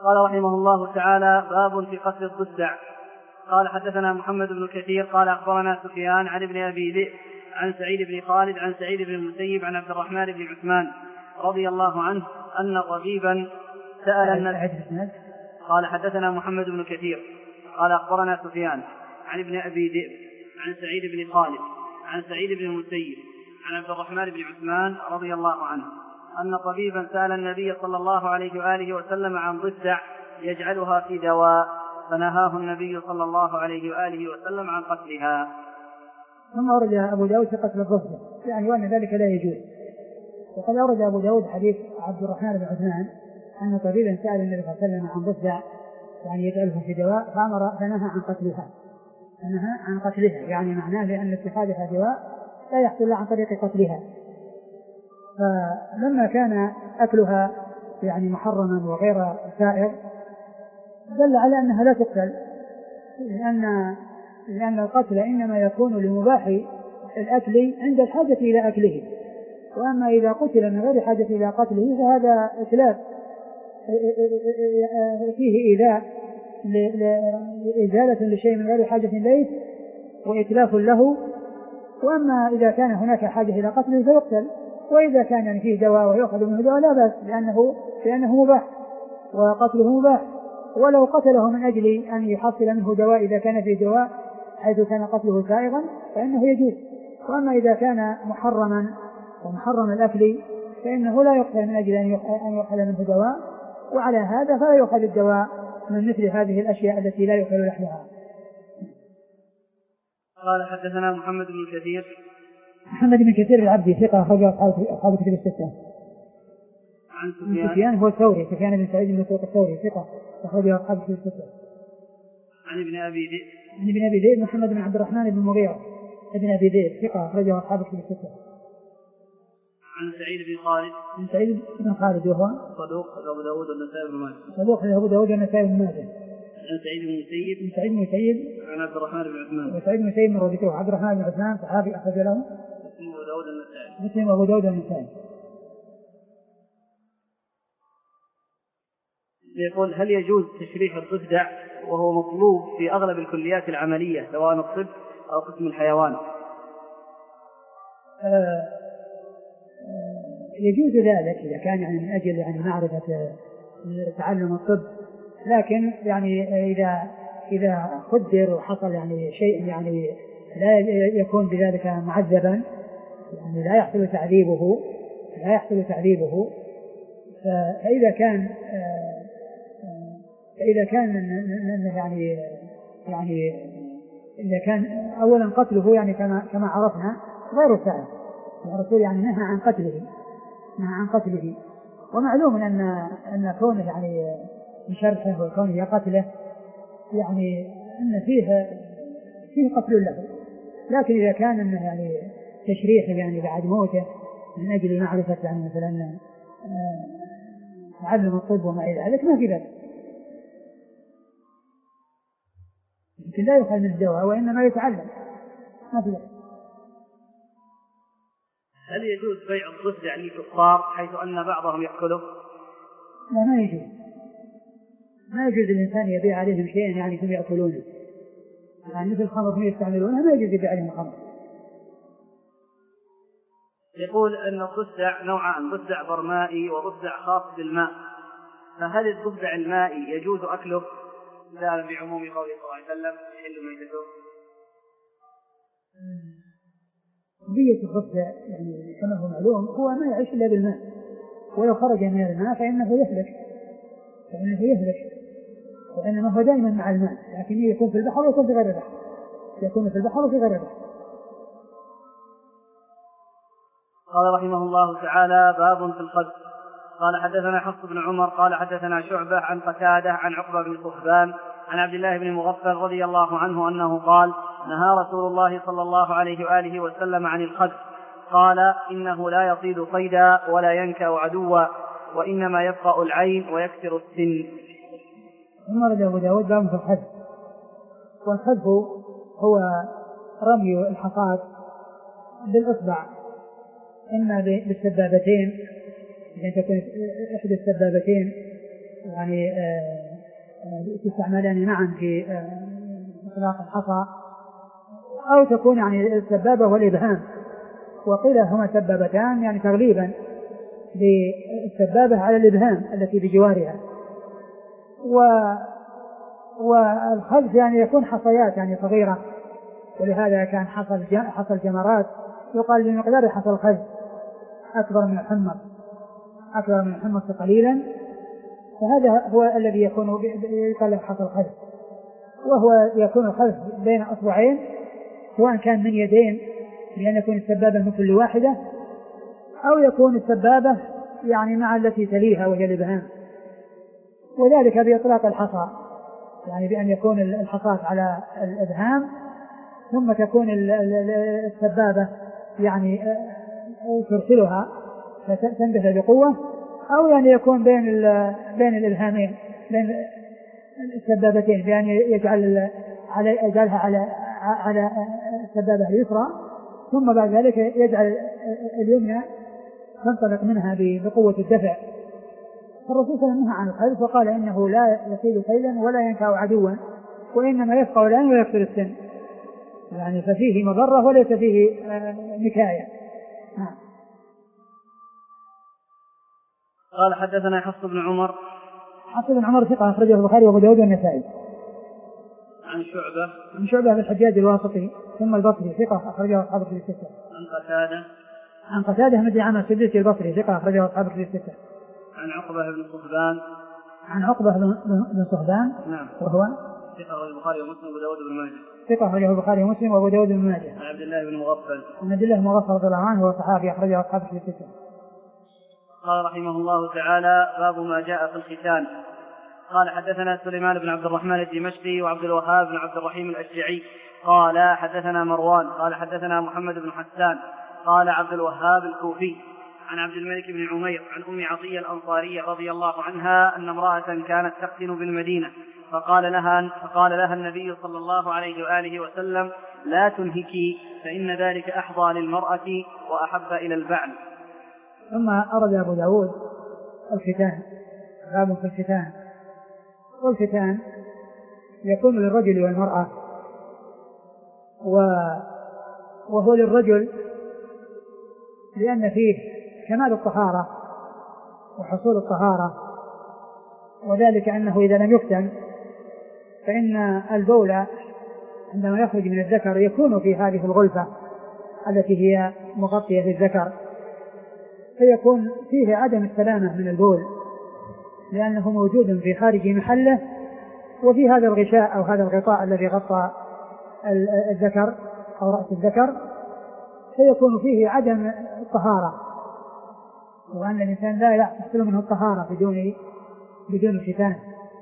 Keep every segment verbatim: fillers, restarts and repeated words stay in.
قال رحمه الله تعالى: باب في قتل الضفدع. قال حدثنا محمد بن كثير قال أخبرنا سفيان عن ابن أبي ذئب عن سعيد بن خالد عن سعيد بن المسيب عن عبد الرحمن بن عثمان رضي الله عنه أن طبيبا سأل النبي. قال حدثنا محمد بن كثير قال أخبرنا سفيان عن ابن أبي ذئب عن سعيد بن خالد عن سعيد بن المسيب عن عبد الرحمن بن عثمان رضي الله عنه أن طبيبا سأل النبي صلى الله عليه وآله وسلم عن ضفدع يجعلها في دواء، فنهاه النبي صلى الله عليه وآله وسلم عن قتلها. ثم أورد أبو داود في قتل الضفدع، يعني وأن ذلك لا يجوز. وقد أورد أبو داود حديث عبد الرحمن بن عثمان أن طبيبا سأل النبي صلى الله عليه وسلم عن ضفدع يعني يجعلها في دواء فأمر فنهى عن قتلها نهى عن قتلها يعني معناه لأن اتخاذها دواء لا يحصل عن طريق قتلها. فلما كان أكلها يعني محرما وغير سائغ دل على أنها لا تقتل، لأن لأن القتل إنما يكون لمباح الأكل عند الحاجة إلى أكله، وأما إذا قتل من غير حاجة إلى قتله فهذا إتلاف فيه إيذاء لإزالة لشيء من غير حاجة إليه وإتلاف له. وأما إذا كان هناك حاجة إلى قتله فيقتل، وإذا كان يعني فيه دواء ويأخذ منه دواء لا بأس، لأنه لأنه مباح وقتله مباح. ولو قتله من أجل أن يحصل منه دواء إذا كان فيه دواء حيث كان قتله سائغا فإنه يجوز. وأما إذا كان محرما ومحرم الأكل فإنه لا يقتل من أجل أن يؤخذ منه دواء، وعلى هذا فلا يؤخذ الدواء من مثل هذه الأشياء التي لا يؤكل لحمها. قال حدثنا محمد بن كثير محمد بن كثير العبدي ثقة أخرجه أصحاب الكتب الستة. عن سفيان سفيان هو الثوري سفيان بن سعيد بن الثوري ثقة أخرجه أصحاب الكتب الستة. عن ابن أبي ذئب عن ابن أبي ذئب محمد بن عبد الرحمن بن المغيرة ابن أبي ذئب ثقة أخرجه أصحاب الكتب الستة. عن سعيد بن خالد عن سعيد بن خالد وهو صدوق أبو داود والنسائي بن ماجه صدوق أبو داود والنسائي بن ماجه. عن سعيد بن المسيب عن سعيد بن المسيب عن عبد الرحمن بن عثمان وسعيد بن المسيب من ذكره عبد الرحمن بن عثمان صحابي أخرج له مسلم أبو داود النسائي مسلم أبو داود النسائي. يقول: هل يجوز تشريح الضفدع وهو مطلوب في أغلب الكليات العملية سواء الطب أو قسم الحيوان؟ آه يجوز ذلك إذا كان يعني من أجل يعني معرفة تعلم الطب، لكن يعني إذا إذا قدر وحصل يعني شيء يعني لا يكون بذلك معذبا، يعني لا يحصل تعذيبه لا يحصل تعذيبه فإذا كان فإذا كان يعني يعني إذا كان أولا قتله يعني كما كما عرفنا غير سائغ، الرسول يعني نهى عن قتله نهى عن قتله ومعلوم أن أن كونه يعني شرحه وكونه قتله يعني أن فيه فيه قتل له، لكن إذا كان أنه يعني تشريح يعني بعد موته من أجل معرفة يعني مثلا تعلم الطب وما إلى ذلك ما في ذلك، لكن لا يؤخذ من الدواء وإنما يتعلم ما في ذلك. هل يجوز بيع الضفدع للكفار حيث أن بعضهم يأكله؟ لا ما يجوز ما يجوز الإنسان يبيع عليهم شيئا يعني ثم يأكلونه، يعني مثل الخمر هم يستعملونها ما يجوز يبيع عليهم الخمر. يقول أن الضفدع نوعان: ضفدع برمائي وضفدع خاص بالماء، فهل الضفدع المائي يجوز أكله لا بعموم قوله صلى الله عليه وسلم يحل ميتته؟ قضية الضفدع يعني كما هو معلوم هو ما يعيش إلا بالماء، ولو خرج من الماء فإنه يهلك فإنه يهلك وإنما هو دائما مع الماء، لكن يكون في البحر ويكون في غير البحر يكون في البحر وفي غير البحر. قال رحمه الله تعالى: باب في القذف. قال حدثنا حفص بن عمر قال حدثنا شعبة عن قتادة عن عقبة بن صحبان عن عبد الله بن مغفل رضي الله عنه أنه قال: نهى رسول الله صلى الله عليه وآله وسلم عن القذف، قال: إنه لا يصيد صيدا ولا ينكأ عدوا وإنما يبقى العين ويكسر السن. ثم رد أبو داود باب في القذف. والقذف هو رمي الحصاد بالإصبع إما بالسبابتين، يعني تكون إحدى السبابتين يعني تستعملان معا في إطلاق الحصى، أو تكون يعني السبابة والإبهام، وقيل هما سبابتان يعني تغليبا بالسبابة على الإبهام التي بجوارها. و والخلف يعني يكون حصيات يعني صغيرة، ولهذا كان حصل حصل جمرات يقال بمقدار حصل الخلف أكبر من الحمص أكبر من الحمص قليلا، فهذا هو الذي يكون يقال له حصل الخلف، وهو يكون الخلف بين أصبعين سواء كان من يدين لأن يكون السبابة من كل واحدة، أو يكون السبابة يعني مع التي تليها وهي الإبهام، وذلك بإطلاق الحصى يعني بأن يكون الحصاة على الإبهام ثم تكون السبابة يعني ترسلها فتندفع بقوة، أو يعني يكون بين بين الإبهامين بين السبابتين بأن يجعل على يجعلها على على السبابة اليسرى ثم بعد ذلك يجعل اليمنى تنطلق منها بقوة الدفع. الرسول صلى الله عليه وسلم نهى عن الخلف وقال إنه لا يصيد كيدا ولا ينكأ عدوا، وإنما يفقع العين ويكسر السن، يعني ففيه مضرة وليس فيه نكاية. قال حدثنا حفص بن عمر. حفص بن عمر ثقة أخرجه البخاري وأبو داود والنسائي. عن شعبة. عن شعبة بن الحجاج الواسطي ثم البصري ثقة أخرجه أصحاب الكتب الستة. عن قتادة. عن قتادة بن دعامة السدوسي البصري ثقة أخرجه أصحاب الكتب الستة. عن عقبة بن صهبان. عن عقبة بن صهبان. نعم. وهو ثقة أخرجه البخاري ومسلم وأبو داود بن ماجه. ثقة أخرجه البخاري ومسلم وأبو داود بن ماجه. عن عبد الله بن مغفل. عن عبد الله بن مغفل رضي الله عنه هو صحابي أخرجه أصحاب الكتب الستة. قال رحمه الله تعالى: باب ما جاء في الختان. قال حدثنا سليمان بن عبد الرحمن الدمشقي وعبد الوهاب بن عبد الرحيم الأشجعي قال حدثنا مروان قال حدثنا محمد بن حسان قال عبد الوهاب الكوفي عن عبد الملك بن عمير عن أم عطية الأنصارية رضي الله عنها أن امرأة كانت تختن بالمدينة فقال لها, فقال لها النبي صلى الله عليه وآله وسلم: لا تنهكي فإن ذلك أحظى للمرأة وأحب إلى البعل. ثم أرد أبو داود الختان، باب في الختان. والختان يكون للرجل والمرأة، وهو للرجل لأن فيه كمال الطهارة وحصول الطهارة، وذلك أنه إذا لم يختن فإن البول عندما يخرج من الذكر يكون في هذه الغلفة التي هي مغطية للذكر، فيكون فيه عدم السلامة من البول لأنه موجود في خارج محله وفي هذا الغشاء أو هذا الغطاء الذي غطى الذكر أو رأس الذكر، فيكون فيه عدم الطهارة، وأن الإنسان لا يحصل منه الطهارة بدون بدون ختان.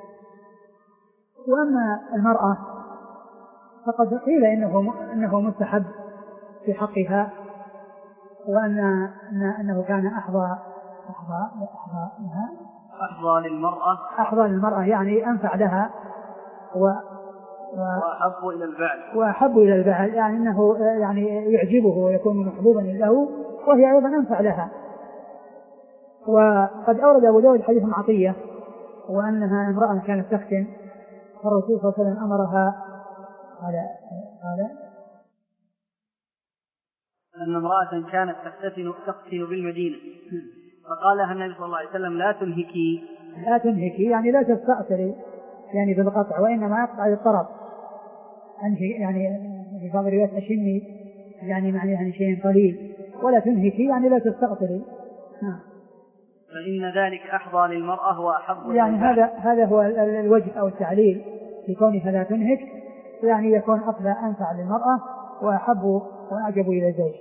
وأما المرأة فقد قيل إنه إنه مستحب في حقها، وأن أنه كان أحظى أحظى أحظى لها أحظى للمرأة أحظى للمرأة يعني أنفع لها و وأحب إلى البعل وأحب إلى البعل يعني أنه يعني يعجبه ويكون محبوبا له، وهي أيضا أنفع لها. وقد أورد أبو داود حديث عطية وأنها امرأة كانت تختن، فالرسول صلى الله عليه وسلم أمرها قال قال أن امرأة كانت تختن تختن بالمدينة فقال لها النبي صلى الله عليه وسلم: لا تنهكي لا تنهكي يعني لا تستأثري يعني بالقطع، وإنما يقطع الطرف يعني في بعض الروايات أشمي يعني معنى يعني شيء قليل، ولا تنهكي يعني لا تستأثري. فإن ذلك أحظى للمرأة وأحب يعني هذا هذا هو الوجه أو التعليل في كونها لا تنهك، يعني يكون أفضل أنفع للمرأة وأحب وأعجب إلى الزوج.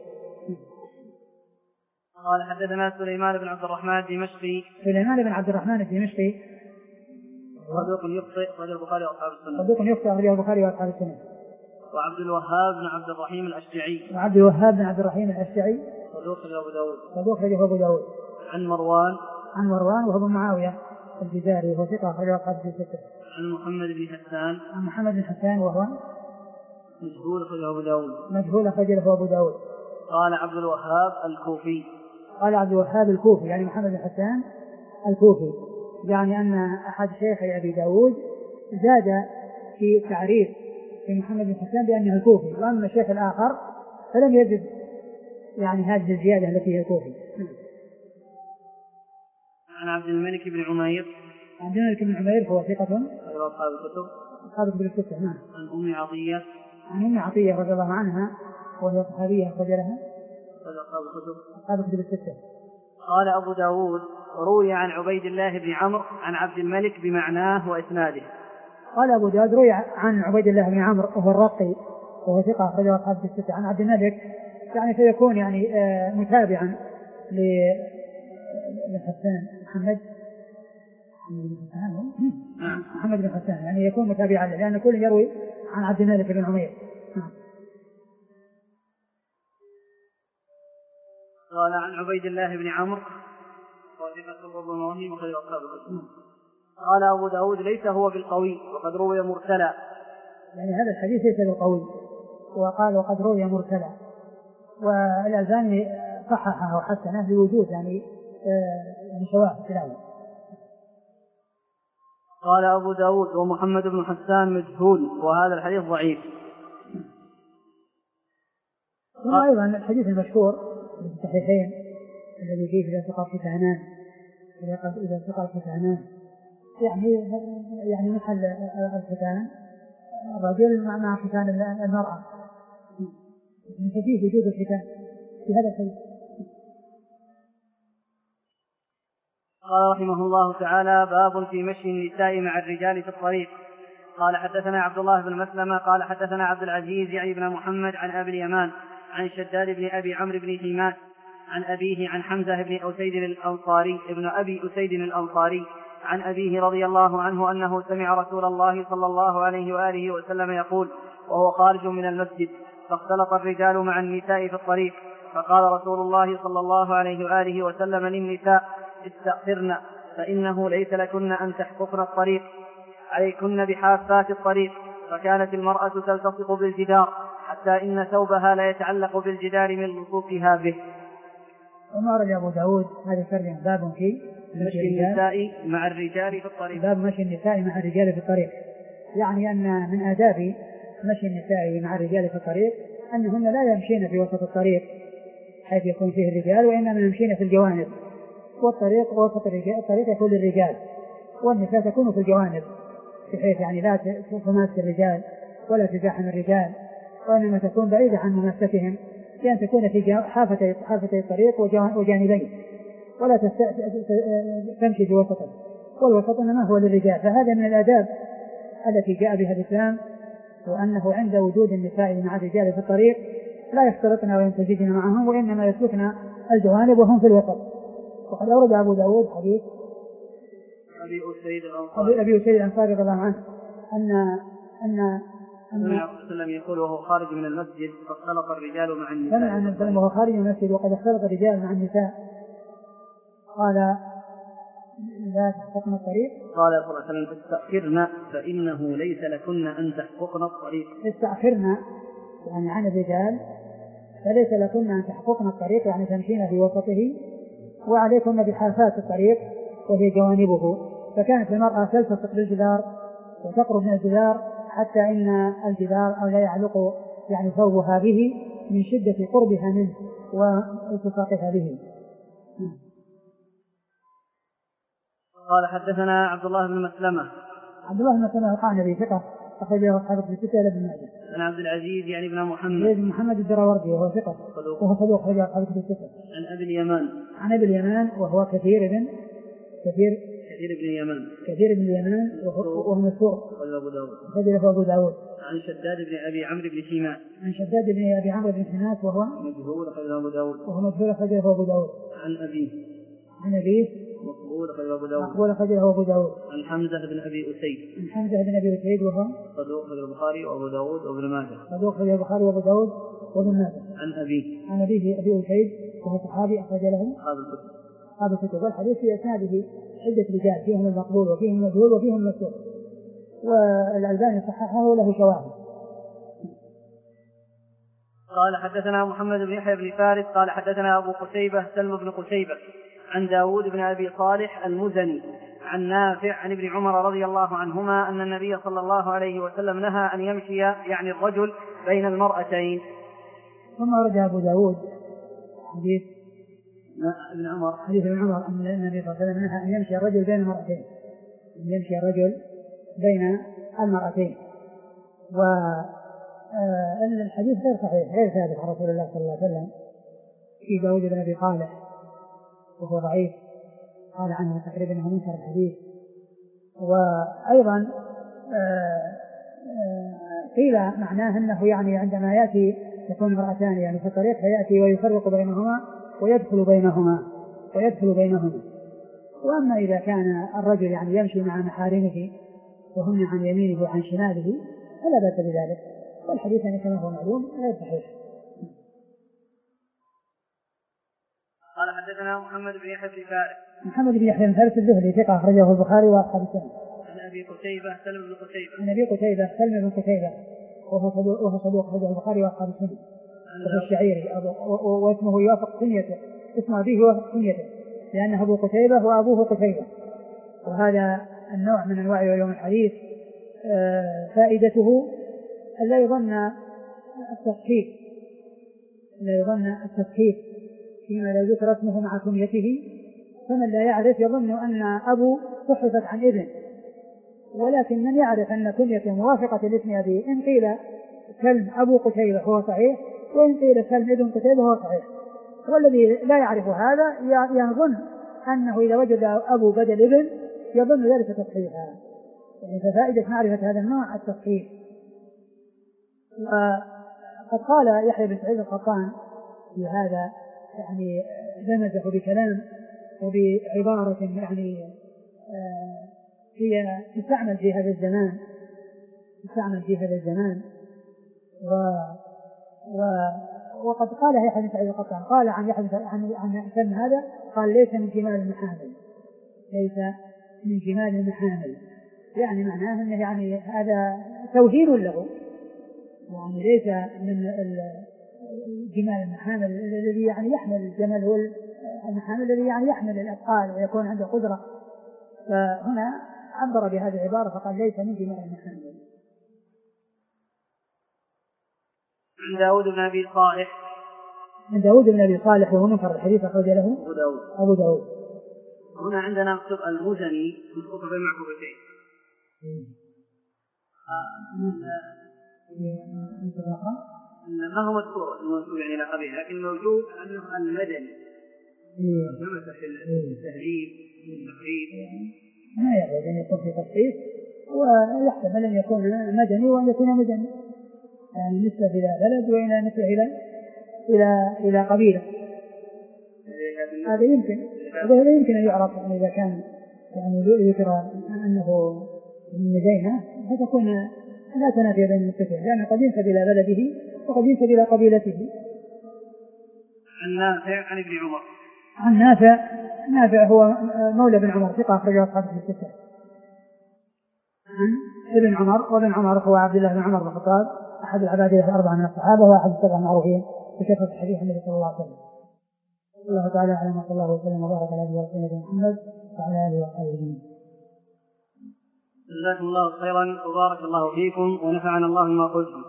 قال حدثنا سليمان بن عبد الرحمن الدمشقي. سليمان بن عبد الرحمن الدمشقي صدوق يخطئ أخرجه البخاري وأصحاب السنة. صدوق يخطئ أخرجه البخاري وأصحاب السنة. وعبد الوهاب بن عبد الرحيم الأشجعي. وعبد الوهاب بن عبد الرحيم الأشجعي صدوق أبو داود. صدوق أخرجه أبو داود. عن مروان. عن مروان وهو معاوية الجزاري وهو ثقة أخرجه أصحاب الستة. عن محمد بن حسان. عن محمد بن حسان وهو مجهول أخرجه أبو داود. مجهول أخرجه أبو داود. قال عبد الوهاب الكوفي. قال عبد الوهاب الكوفي يعني محمد بن حسان الكوفي يعني أن أحد شيخي أبي داود زاد في تعريف في محمد بن حسان بأنه الكوفي، وأما الشيخ الآخر فلم يجد يعني هذه الزيادة التي هي الكوفي. عن عبد الملك بن عمير. عبد الملك بن عمير هو ثقة أصحاب الكتب. أصحاب الكتب الستة. نعم. عن أم عطية. عن أم عطية رضي الله عنها وهي صحابية أخرج لها أصحاب الكتب. أصحاب الكتب الستة. قال أبو داود روي عن عبيد الله بن عمرو عن عبد الملك بمعناه وإسناده. قال أبو داود روي عن عبيد الله بن عمرو وهو الرقي وهو ثقة أخرج له أصحاب الكتب الستة عن عبد الملك، يعني سيكون يعني آه متابعا لحسان محمد محمد بن حسان، يعني يكون متابعا لأن كل يروي عن عبد الملك بن عمير. قال عن عبيد الله بن عمرو قال أبو داود ليس هو بالقوي وقد روي مرسلا، يعني هذا الحديث ليس بالقوي، وقال وقد روي مرسلا، والألباني صححه وحسنه بوجود يعني يعني شواهد في الأول. قال أبو داود ومحمد بن حسان مجهول وهذا الحديث ضعيف. ثم أيضا الحديث المشهور في الصحيحين الذي فيه إذا سقط فتانان إذا سقط فتانان يعني يعني محل الختان الرجل مع ختان المرأة، ففيه وجود الختان في هذا الحديث. قال رحمه الله تعالى باب في مشي النساء مع الرجال في الطريق. قال حدثنا عبد الله بن مسلمة قال حدثنا عبد العزيز يعني بن محمد عن أبي اليمان عن شداد بن أبي عمرو بن حماد عن أبيه عن حمزة بن أسيد الأنصاري ابن أبي أسيد الأنصاري عن أبيه رضي الله عنه أنه سمع رسول الله صلى الله عليه وآله وسلم يقول وهو خارج من المسجد فاختلط الرجال مع النساء في الطريق، فقال رسول الله صلى الله عليه وآله وسلم للنساء استأخرن فإنه ليس لكن أن تحققن الطريق، عليكن بحافات الطريق. فكانت المرأة تلتصق بالجدار حتى إن ثوبها لا يتعلق بالجدار من لصوقها به. ومارد أبو داود هذا الترجمة باب في مشي النساء مع الرجال في الطريق. باب مشي النساء مع الرجال في الطريق، يعني أن من آداب مشي النساء مع الرجال في الطريق أنهن لا يمشين في وسط الطريق حيث يكون فيه الرجال، وإنما يمشين في الجوانب، والطريق وسط الرجال الطريق يكون للرجال والنساء تكون في الجوانب بحيث يعني لا تماس الرجال ولا تزاحم الرجال، وإنما تكون بعيدة عن مماستهم، لأن تكون في حافتي حافتي الطريق وجانبيه ولا تمشي في وسطه، والوسط إنما هو للرجال. فهذا من الآداب التي جاء بها الإسلام، وأنه عند وجود النساء مع الرجال في الطريق لا يختلطن ويمتزجن معهم، وإنما يسلكن الجوانب وهم في الوسط. وقد أورد أبو داود حديث أبي أسيد الأنصاري أبي أسيد الأنصاري رضي الله عنه أن أن النبي صلى الله عليه وسلم يقول وهو خارج من المسجد فاختلط الرجال مع النساء. سمع أن النبي وهو خارج من المسجد وقد اختلط الرجال مع النساء قال لا تحققن الطريق. قال صلى الله عليه وسلم استأخرن فإنه ليس لكن أن تحققن الطريق. استأخرن يعني عن الرجال فليس لكن أن تحققن الطريق، يعني تمشين في وسطه، وعليكن بحافات الطريق وهي جوانبه. فكانت المرأة تلتصق بالجدار وتقرب من الجدار حتى إن الجدار أو لا يعلق يعني ثوبها به من شدة قربها منه والتصاقها به. قال حدثنا عبد الله بن مسلمة. عبد الله بن مسلمة القعنبي ثقة أخرجه أصحاب الكتب الستة إلى ابن ماجه. عن عبد العزيز يعني ابن محمد بن محمد الدراوردي وهو ثقة وهو صدوق أخرجه أصحاب الكتب الستة. عن أبي اليمان. عن أبي اليمان وهو كثير بن كثير كثير بن اليمان كثير بن اليمان وهو مسروق أخرجه أبو داود. عن شداد بن أبي عمرو بن حماد. عن شداد بن أبي عمرو بن حماد وهو مجهول أخرجه أبو داود. وهو مجهول أخرجه أبو داود. عن أبيه. عن أبيه مقبول أخرجه أبو داود. مقبول أخرجه أبو داود. عن حمزة بن أبي أسيد. عن حمزة بن أبي أسيد وهو صدوق أخرجه البخاري وأبو داود وابن ماجه. صدوق أخرجه البخاري وأبو داود وابن ماجه. عن أبيه. عن أبيه أبي أسيد وهو صحابي أخرج له أصحاب الكتب. هذا الكتب. والحديث في إسناده عدة رجال فيهم المقبول وفيهم المجهول وفيهم المسروق، والألباني صححه وله شواهد. قال حدثنا محمد بن يحيى بن فارس قال حدثنا أبو قتيبة سلم بن قتيبة عن داود بن أبي صالح المزني عن نافع عن ابن عمر رضي الله عنهما أن النبي صلى الله عليه وسلم نهى أن يمشي يعني الرجل بين المرأتين. ثم رجع أبو داود حديث ابن عمر حديث ابن عمر أن النبي صلى الله عليه وسلم نهى أن يمشي الرجل بين المرأتين أن يمشي الرجل بين المرأتين. والحديث غير صحيح غير ثابت عن رسول الله صلى الله عليه وسلم. في داود بن أبي صالح وهو ضعيف قال عنه تقريبا أنه منكر الحديث. وأيضا قيل معناه أنه يعني عندما يأتي يكون امرأتان يعني في الطريق فيأتي ويفرق بينهما ويدخل بينهما ويدخل بينهما. وأما إذا كان الرجل يعني يمشي مع محارمه وهم عن يمينه وعن شماله فلا بأس بذلك. والحديث يعني كما هو معلوم غير صحيح. قال حدثنا محمد بن يحيى بن فارس محمد بن يحيى بن فارس الزهري ثقة أخرجه البخاري وأصحاب السنة. عن أبي قتيبة سلم بن قتيبة عن أبي قتيبة سلم بن قتيبة وهو صدوق وهو صدوق أخرجه البخاري وأصحاب السنة. وهو الشعيري واسمه يوافق كنيته اسم أبيه يوافق كنيته لأن أبو قتيبة وأبوه قتيبة. وهذا النوع من أنواع علوم الحديث فائدته ألا يظن التصحيح لا يظن التصحيح فيما لا ذكر اسمه مع كنيته. فمن لا يعرف يظن أن أبو صحفت عن ابن. ولكن من يعرف أن كنيته موافقة لاسم أبيه إن قيل سلم أبو قتيبة هو صحيح وإن قيل سلم ابن قتيبة هو صحيح. والذي لا يعرف هذا يظن أنه إذا وجد أبو بدل ابن يظن ذلك تصحيحا. يعني ففائدة معرفة هذا النوع التصحيح. وقد قال يحيى بن سعيد القطان في هذا يعني لمزه بكلام وبعبارة يعني هي تستعمل في هذا الزمان تستعمل في هذا الزمان و, و وقد قال يحيى بن سعيد القطان قال عن يحيى عن عن سلم هذا قال ليس من جمال المحامل ليس من جمال المحامل يعني معناه انه يعني هذا توهين له يعني ليس من جمال المحامل الذي يعني يحمل الجمل هو المحامل الذي يعني يحمل الأثقال ويكون عنده قدرة. فهنا عبر بهذه العبارة فقال ليس من جمال المحامل. عن داود بن أبي صالح عن داود بن أبي صالح وهو منكر الحديث أخرج له أبو داود. أبو داود. هنا عندنا مكتوب المزني مكتوب بالمعكوفتين. ما هو مذكور الموجود يعني لا قبيل لكن موجود أنه المدني نمت في التهذيب والتقريب ما يعود أن يكون في تخصيص ويحتمل أن يكون مدني وأن يكون مدني يعني نسبة إلى بلد وإلى نسبة إلى إلى إلى قبيلة. هذا يمكن وهذا يمكن أن يعرف إذا كان يعني يذكر أنه من مدينة فتكون لا تنافي بين المتفقين لأنه قد ينسب إلى بلده وقد ينسب إلى قبيلته. عن نافع عن ابن عمر عن نافع نافع هو مولى بن عمر ثقة أخرجه أصحاب الستة. عن ابن عمر وابن عمر هو عبد الله بن عمر بن الخطاب أحد العبادلة الأربعة من الصحابة وأحد السبعة المعروفين بكثرة حديث النبي صلى الله عليه وسلم. الله تعالى أعلم وصلى الله وسلم وبارك على نبينا محمد وعلى آله وصحبه. جزاكم الله خيرا وبارك الله فيكم ونفعنا الله بما قلتم.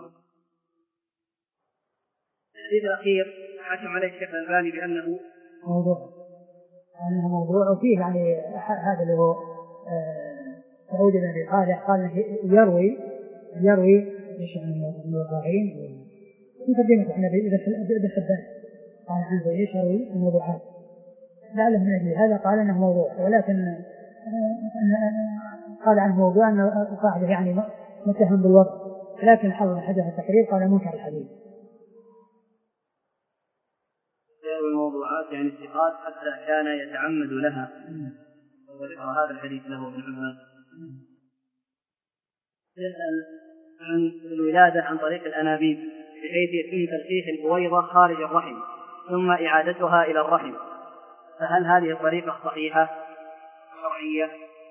الحديث الأخير حكم عليه الشيخ الألباني بأنه موضوع أنه موضوع وفيه يعني هذا اللي هو سعود بن أبي صالح قال يروي يروي ايش يعني الموضوعين في ترجمة النبي ابن حبان قال عنه ايش يروي الموضوعات لعله من أجل هذا قال أنه موضوع ولكن قال عنه موضوع أن صاحبه يعني متهم بالوضع لكن حول حدث التقرير قال منكر الحديث. الموضوعات يعني الثقات حتى كان يتعمد لها وذكر هذا الحديث له ابن عباس. يسأل عن الولادة عن طريق الأنابيب بحيث يتم تلقيح البويضة خارج الرحم ثم إعادتها إلى الرحم فهل هذه الطريقة صحيحة شرعية؟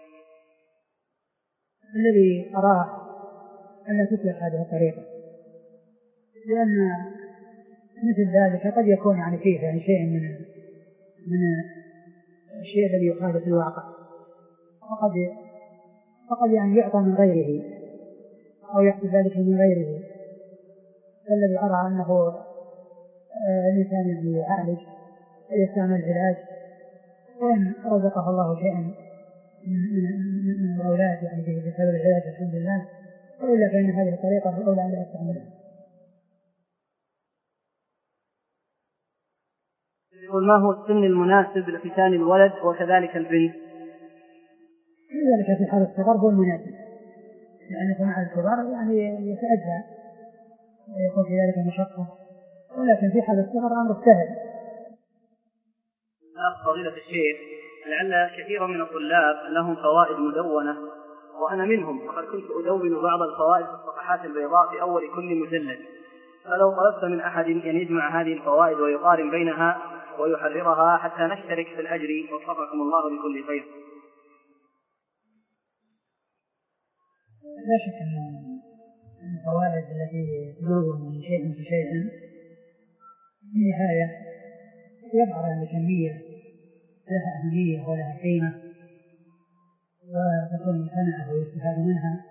الذي أراه أن تسلك هذه الطريقة لأن مثل ذلك قد يكون يعني فيه يعني شيء من من الشيء الذي يخالف الواقع فقد فقد يعني يعطى من غيره أو يحصل ذلك من غيره. الذي أرى أنه الإنسان يعني يعالج ويستعمل العلاج، وإن رزقه الله شيئا من الأولاد يعني بسبب العلاج الحمد لله، وإلا فإن هذه الطريقة الأولى أن لا يستعملها. يقول ما هو السن المناسب لختان الولد وكذلك البنت؟ ذلك في حال الصغر هو المناسب، لأنه مع الكبار يعني يتأذى ويكون في ذلك مشقة، ولكن في حال الصغر أمر سهل. فضيلة الشيخ، لعل كثيرا من الطلاب لهم فوائد مدونة وأنا منهم، وقد كنت أدون بعض الفوائد في الصفحات البيضاء في أول كل مجلد، فلو طلبت من أحد أن يجمع هذه الفوائد ويقارن بينها ويحررها حتى نشترك في الأجر، وفقكم الله لكل خير. لا شك أن الفوائد التي تدون من شيء في شيء في النهاية يظهر أن الكمية لها أهمية ولها قيمة وتكون ممتنعة ويستفاد منها.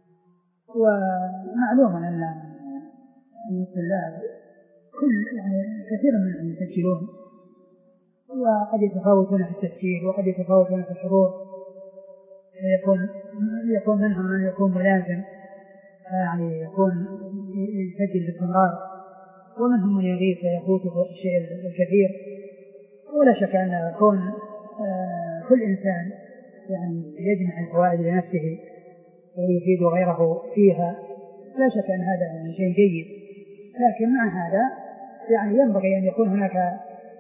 ومعلوم أن الطلاب كل يعني كثير منهم يسجلون، وقد يتفاوتون في التسجيل وقد يتفاوتون في الحضور، يكون يكون منهم من يكون ملازم يعني يكون يسجل باستمرار، ومنهم من يغيب فيفوته الشيء الكثير. ولا شك أن يكون كل إنسان يعني يجمع الفوائد لنفسه ويفيد غيره فيها، لا شك أن هذا شيء جيد، لكن مع هذا يعني ينبغي أن يكون هناك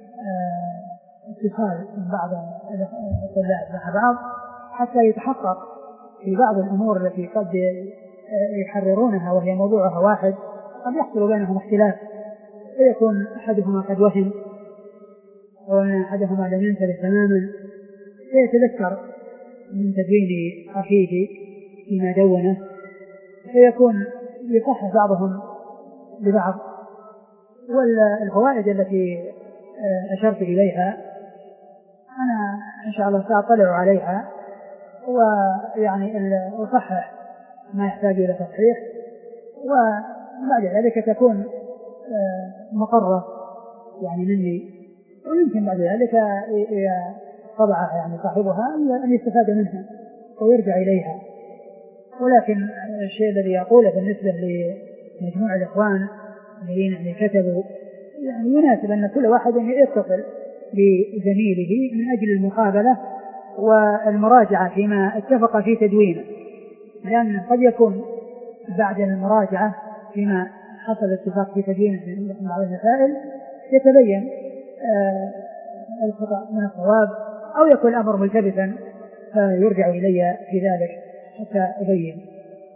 اتصال من بعض الطلاب مع بعض حتى يتحقق في بعض الأمور التي قد يحررونها وهي موضوعها واحد، قد يحصل بينهم اختلاف، فيكون أحدهما قد وهم أو أن أحدهما لم ينتبه تماما، فيتذكر من تدوين أخيه فيما دونه، فيكون يصحح بعضهم لبعض. والفوائد التي أشرت إليها أنا إن شاء الله سأطلع عليها ويعني أصحح ما يحتاج إلى تصحيح، وبعد ذلك تكون مقرة يعني مني، ويمكن بعد ذلك طبعها يعني صاحبها أن يستفاد منها ويرجع إليها. ولكن الشيء الذي أقوله بالنسبة لمجموع الإخوان الذين يعني كتبوا يعني يناسب أن كل واحد يتصل بزميله من أجل المقابلة والمراجعة فيما اتفق في تدوينه، لأن قد يكون بعد المراجعة فيما حصل اتفاق في تدوينه من بعض المسائل يتبين الخطأ من الصواب، أو يكون الأمر ملتبسا فيرجع إلي في ذلك حتى أبين.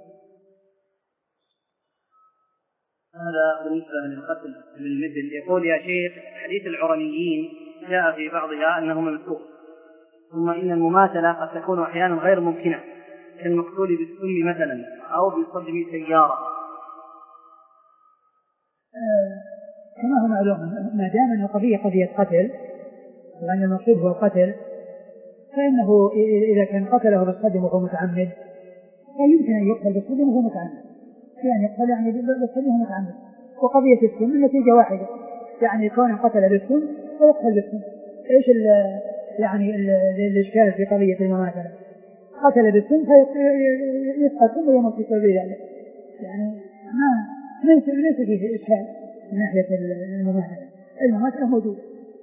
هذا بالنسبة للقتل بالمثل. يقول يا شيخ، حديث العرنيين جاء في بعضها أنه منسوخ، ثم إن المماثلة قد تكون أحيانا غير ممكنة كالمقتول بالسم مثلا أو بصدم سيارة. آه كما هو معلوم ما دام أن القضية قضية قتل وأن المقصود هو القتل، فإنه إذا كان قتله بالصدم وهو متعمد فيمكن أن يقتل بالصدم وهو متعمد، يعني يقتل يعني بالصدم وهو متعمد. وقضية السم النتيجة واحدة، يعني كونه قتل بالسم فيقتل بالسم. إيش يعني الإشكال في قضية المماثلة؟ قتل بالسم فيسقط ثم يموت في سبيل الله، يعني ما ليس فيه إشكال من ناحية المماثلة، المماثلة موجودة.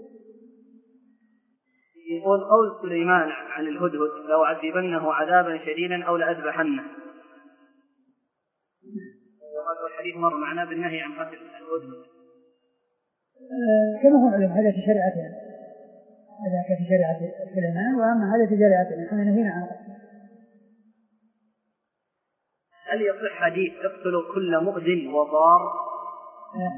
يقول قول سليمان عن الهدهد لو عذبنه عذابا شديدا أو لأذبحنه، وهذا الحديث مر معنا بالنهي عن قتل الهدهد. آه كما هو علم هذا في شريعتنا، هذا في شريعة سليمان، وأما هذا في شريعتنا احنا نهينا عن قتله. هل يصح حديث اقتلوا كل مؤذ وضار؟ آه.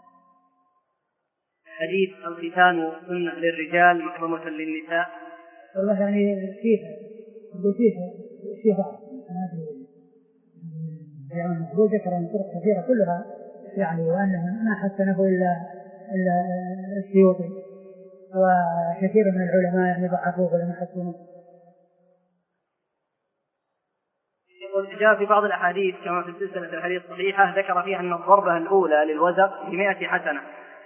حديث الختان سنة للرجال محرمة للنساء. والله يعني فيها فيها فيها يعني هو ذكر من طرق كثيرة كلها يعني، وأنه ما حسنه إلا إلا السيوطي، وكثير من العلماء يعني ضعفوه ولم يحسنوه. جاء في بعض الأحاديث كما في سلسلة الحديث الصحيحة ذكر فيها أن الضربة الأولى للوزق بمئة حسنة.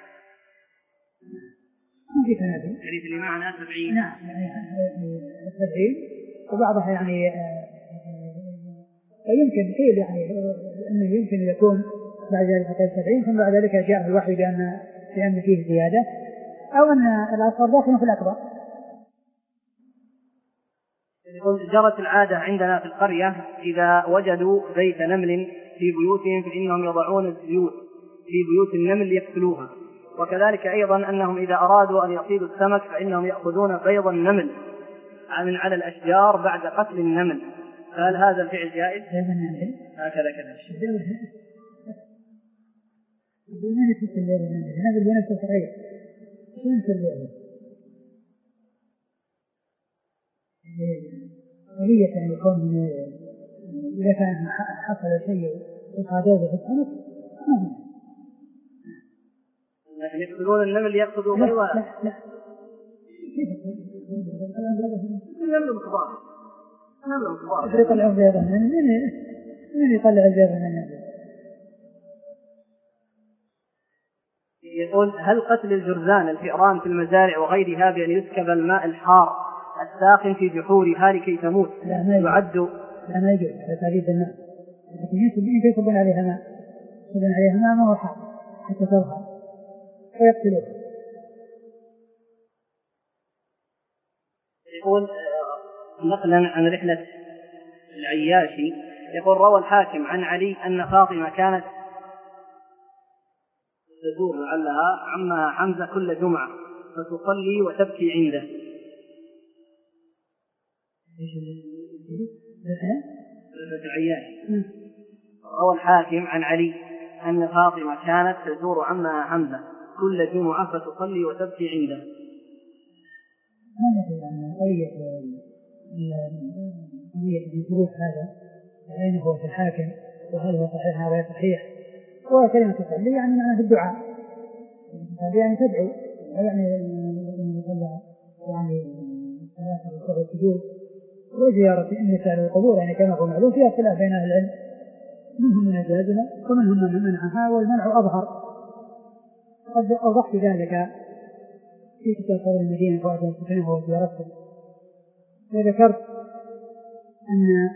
ما في تنافي. حديث اللي معنا سبعين. نعم يعني سبعين وبعضها يعني يمكن قيل يعني أنه يمكن يكون بعد ذلك قيل سبعين ثم بعد ذلك جاء الوحي بأن بأن فيه زيادة أو أن الأصغر داخل في الأكبر. جرت العادة عندنا في القرية إذا وجدوا بيت نمل في بيوتهم فإنهم يضعون الزيوت في بيوت النمل ليقتلوها، وكذلك أيضا أنهم إذا أرادوا أن يصيدوا السمك فإنهم يأخذون بيض النمل من على الأشجار بعد قتل النمل. فهل هذا الفعل جائز؟ هكذا كذا قضية أن يكون إذا كان حصل شيء وقادوه في السمك ما هي لكن يقتلون النمل يقصدوا بيضا. لا لا كيف النمل مكبار النمل مكبار يطلعون بيضا من من يطلع البيض من النمل. يقول هل قتل الجرذان الفئران في المزارع وغيرها بأن يسكب الماء الحار الساخن في جحورها لكي تموت يعد؟ لا ما يجوز على تعذيب الناس، لكن يمكن يصبون عليها ماء يصبون عليها ماء ما هو حار حتى تظهر ويقتلوها. يقول نقلا عن رحلة العياشي يقول روى الحاكم عن علي أن فاطمة كانت تزور لعلها عمها حمزة كل جمعة فتصلي وتبكي عنده. العياشي روى الحاكم عن علي أن فاطمة كانت تزور عمها حمزة كل جمعة فتصلي وتبكي عنده. ما ندري عن قضية قضية الجلوس هذا أين هو في الحاكم وهل هو صحيح أو غير صحيح. هو كلمة تصلي يعني معناها الدعاء يعني تدعو يعني يصلى يعني ثلاثة الصلاة السجود وزيارة النساء للقبور يعني كما هو معلوم فيها اختلاف بين أهل العلم منهم من أجازها ومنهم من منعها والمنع أظهر. قد أوضحت ذلك في كتاب فضل المدينة فؤاد سبحانه وزيارته وذكرت أن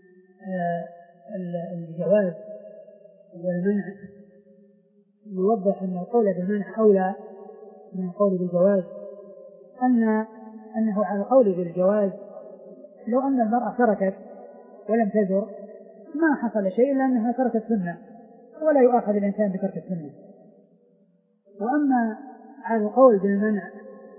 الجواز والمنع يوضح أن القول بالمنع أولى من القول بالجواز، أن أنه على القول بالجواز لو أن المرأة تركت ولم تزر ما حصل شيء إلا أنها تركت سنة ولا يؤاخذ الإنسان بترك السنة. وأما على القول بالمنع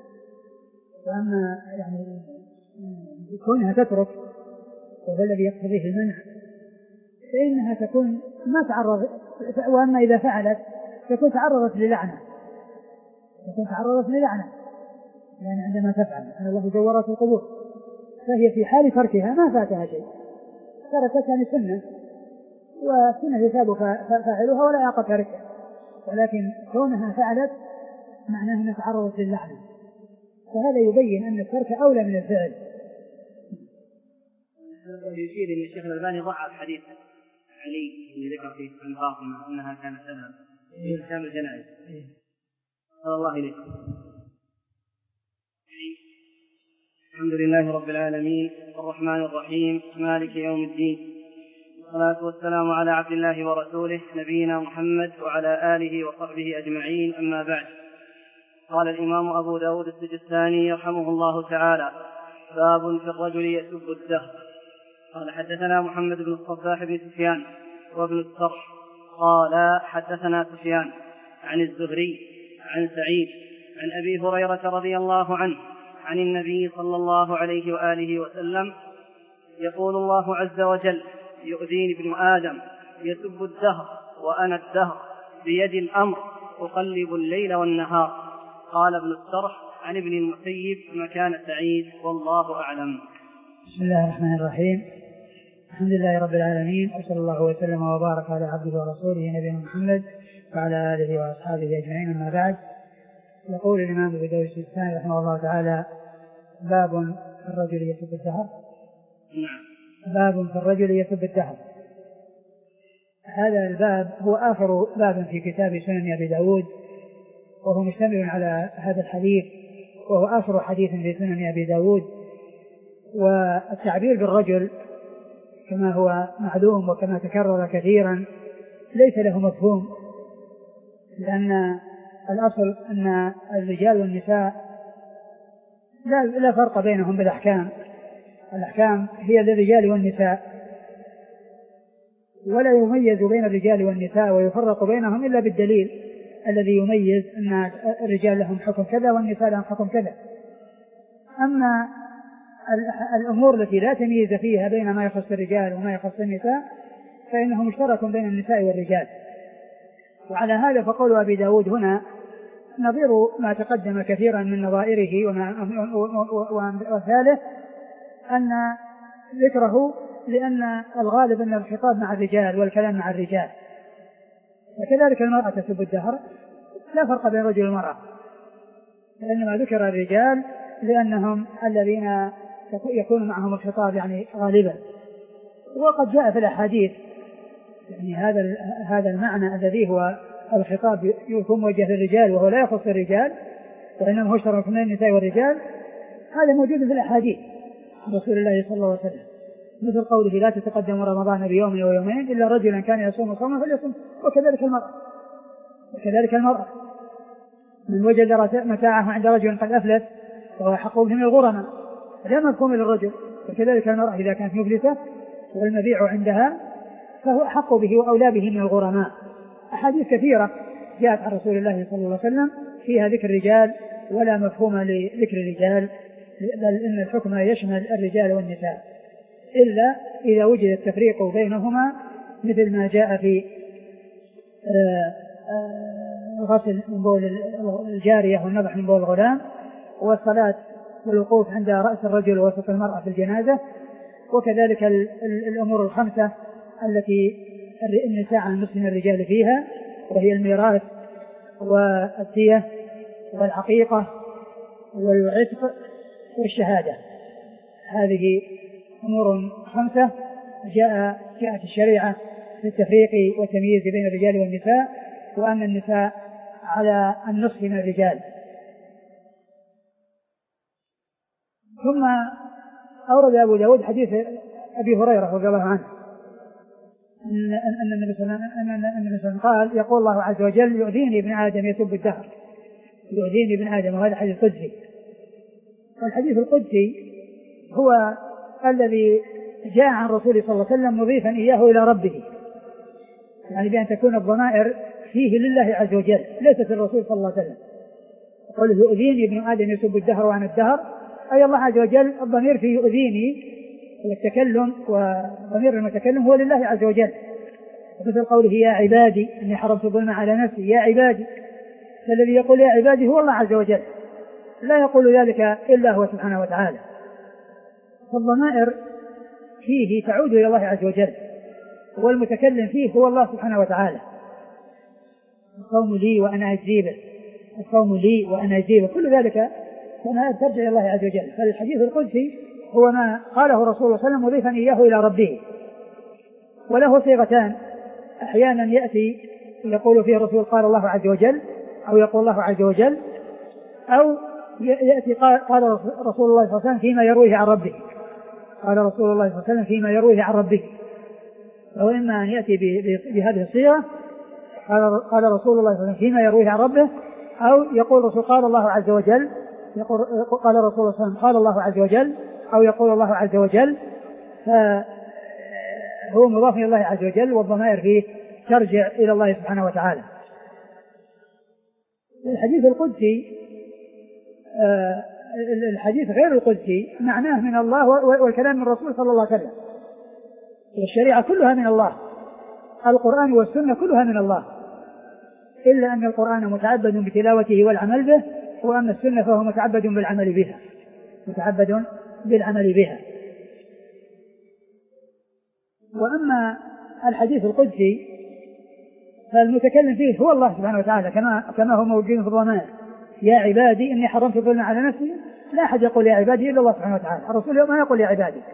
وأما يعني كونها تترك وهو الذي يقتضيه المنع فإنها تكون ما تعرض. وأما إذا فعلت تكون تعرضت للعنة تكون تعرضت للعنة يعني عندما تفعل أن الله جورت القبور فهي في حال تركها ما فاتها شيء تركتها لسنة والسنة يثاب فاعلها ولا يعاقب تاركها، ولكن كونها فعلت معناه أنها تعرضت للعنة فهذا يبين أن الترك أولى من الفعل. يشير أن الشيخ الألباني ضعف حديث علي اللي ذكر فيه عن فاطمة أنها كانت تذهب في أحكام الجنائز. صلى الله عليه وسلم. الحمد لله رب العالمين الرحمن الرحيم مالك يوم الدين والصلاة والسلام على عبد الله ورسوله نبينا محمد وعلى آله وصحبه أجمعين. أما بعد، قال الإمام أبو داود السجستاني يرحمه الله تعالى: باب في الرجل يسب الدهر. قال حدثنا محمد بن الصباح بن سفيان وابن الصرح قال حدثنا سفيان عن الزهري عن سعيد عن أبي هريرة رضي الله عنه عن النبي صلى الله عليه وآله وسلم يقول الله عز وجل: يؤذيني ابن آدم يسب الدهر وأنا الدهر بيد الأمر أقلب الليل والنهار. قال ابن الصرح عن ابن المسيب مكان سعيد والله أعلم. بسم الله الرحمن الرحيم. الحمد لله رب العالمين وصلى الله وسلم وبارك على عبده ورسوله نبينا محمد وعلى آله وأصحابه أجمعين. أما بعد، يقول الإمام أبو داود السجستاني رحمه الله تعالى: باب الرجل يسب الدهر. نعم. باب في الرجل يسب الدهر. هذا الباب هو آخر باب في كتاب سنن أبي داود، وهو مشتمل على هذا الحديث، وهو آخر حديث في سنن أبي داود. والتعبير بالرجل كما هو معلوم وكما تكرر كثيرا ليس له مفهوم، لأن الأصل أن الرجال والنساء لا, لا فرق بينهم بالأحكام، الأحكام هي للرجال والنساء، ولا يميز بين الرجال والنساء ويفرق بينهم إلا بالدليل الذي يميز أن الرجال لهم حكم كذا والنساء لهم حكم كذا. أما الأمور التي لا تمييز فيها بين ما يخص الرجال وما يخص النساء فإنه مشترك بين النساء والرجال. وعلى هذا فقول أبي داود هنا نظير ما تقدم كثيرا من نظائره وأمثاله، أن ذكره لأن الغالب أن الخطاب مع الرجال والكلام مع الرجال. وكذلك المرأة تسب الدهر لا فرق بين الرجل والمرأة، لأنما ذكر الرجال لأنهم الذين يكون معهم الخطاب يعني غالبا. وقد جاء في الأحاديث يعني هذا هذا المعنى الذي هو الخطاب يكون موجه للرجال وهو لا يخص الرجال وإنما هو شرف من النساء والرجال، هذا موجود في الأحاديث عن رسول الله صلى الله عليه وسلم، مثل قوله لا تتقدم رمضان بيوم ويومين إلا رجلا كان يصوم صوما فليصوم. وكذلك المرأة وكذلك المرأة من وجد متاعه عند رجل قد أفلت فهو حق به من الغرماء، لا مفهوم للرجل. وكذلك المرأة إذا كانت مفلسة والمبيع عندها فهو حق به وأولى به من الغرماء. أحاديث كثيرة جاءت عن رسول الله صلى الله عليه وسلم فيها ذكر الرجال ولا مفهوم لذكر الرجال، بل إن الحكم يشمل الرجال والنساء إلا إذا وجد التفريق بينهما، مثل ما جاء في غسل من بول الجارية والنضح من بول الغلام، والصلاة والوقوف عند رأس الرجل ووسط المرأة في الجنازة. وكذلك الأمور الخمسة التي النساء عن المسلم الرجال فيها، وهي الميراث والدية والعقيقة والعتق والشهادة. هذه أمور خمسة جاء جاءت الشريعة للتفريق والتمييز بين الرجال والنساء، وأن النساء على النصف من الرجال. ثم أورد أبو داود حديث أبي هريرة رضي الله عنه أن النبي صلى الله عليه وسلم قال يقول الله عز وجل يؤذيني ابن آدم يسب الدهر، يؤذيني ابن آدم، وهذا حديث قدسي. والحديث القدسي هو الذي جاء عن رسول صلى الله عليه وسلم مضيفا إياه إلى ربه، يعني بأن تكون الضمائر فيه لله عز وجل ليست الرسول صلى الله عليه وسلم. يقول يؤذيني ابن آدم يسب الدهر وعن الدهر، أي الله عز وجل الضمير في يؤذيني والتكلم وضمير المتكلم هو لله عز وجل، مثل قوله يا عبادي إني حرمت الظلم على نفسي يا عبادي، فالذي يقول يا عبادي هو الله عز وجل، لا يقول ذلك إلا هو سبحانه وتعالى. فالضمائر فيه تعود إلى الله عز وجل، والمتكلم فيه هو الله سبحانه وتعالى. الصوم لي وأنا أجزي به، الصوم لي وأنا أجزي به، كل ذلك فما ترجع إلى الله عز وجل. فالحديث القدسي هو ما قاله رسول الله صلى الله عليه وسلم مضيفا إياه إلى ربه، وله صيغتان، أحيانا يأتي يقول فيه الرسول قال الله عز وجل، أو يقول الله عز وجل، أو يأتي قال رسول الله صلى الله عليه وسلم فيما يرويه عن ربه، قال رسول الله صلى الله عليه وسلم فيما يرويه عن ربه. فهو إما أن يأتي بهذه الصيغة قال رسول الله صلى الله عليه وسلم فيما يرويه عن ربه، أو يقول رسول قال الله عز وجل، يقول قال رسول الله صلى الله عليه وسلم قال الله عز وجل، أو يقول الله عز وجل، فهو مضاف إلى الله عز وجل، والضمائر فيه ترجع إلى الله سبحانه وتعالى. الحديث القدسي الحديث غير القدسي معناه من الله والكلام من الرسول صلى الله عليه وسلم، والشريعة كلها من الله، القرآن والسنة كلها من الله، إلا أن القرآن متعبد بتلاوته والعمل به، وأما السنة فهو متعبد بالعمل بها متعبد بالعمل بها. وأما الحديث القدسي فالمتكلم فيه هو الله سبحانه وتعالى، كما كما هو موجود في الضمائر يا عبادي إني حرمت الظلم على نفسي، لا أحد يقول يا عبادي إلا الله سبحانه وتعالى، الرسول ما يقول يا عبادي،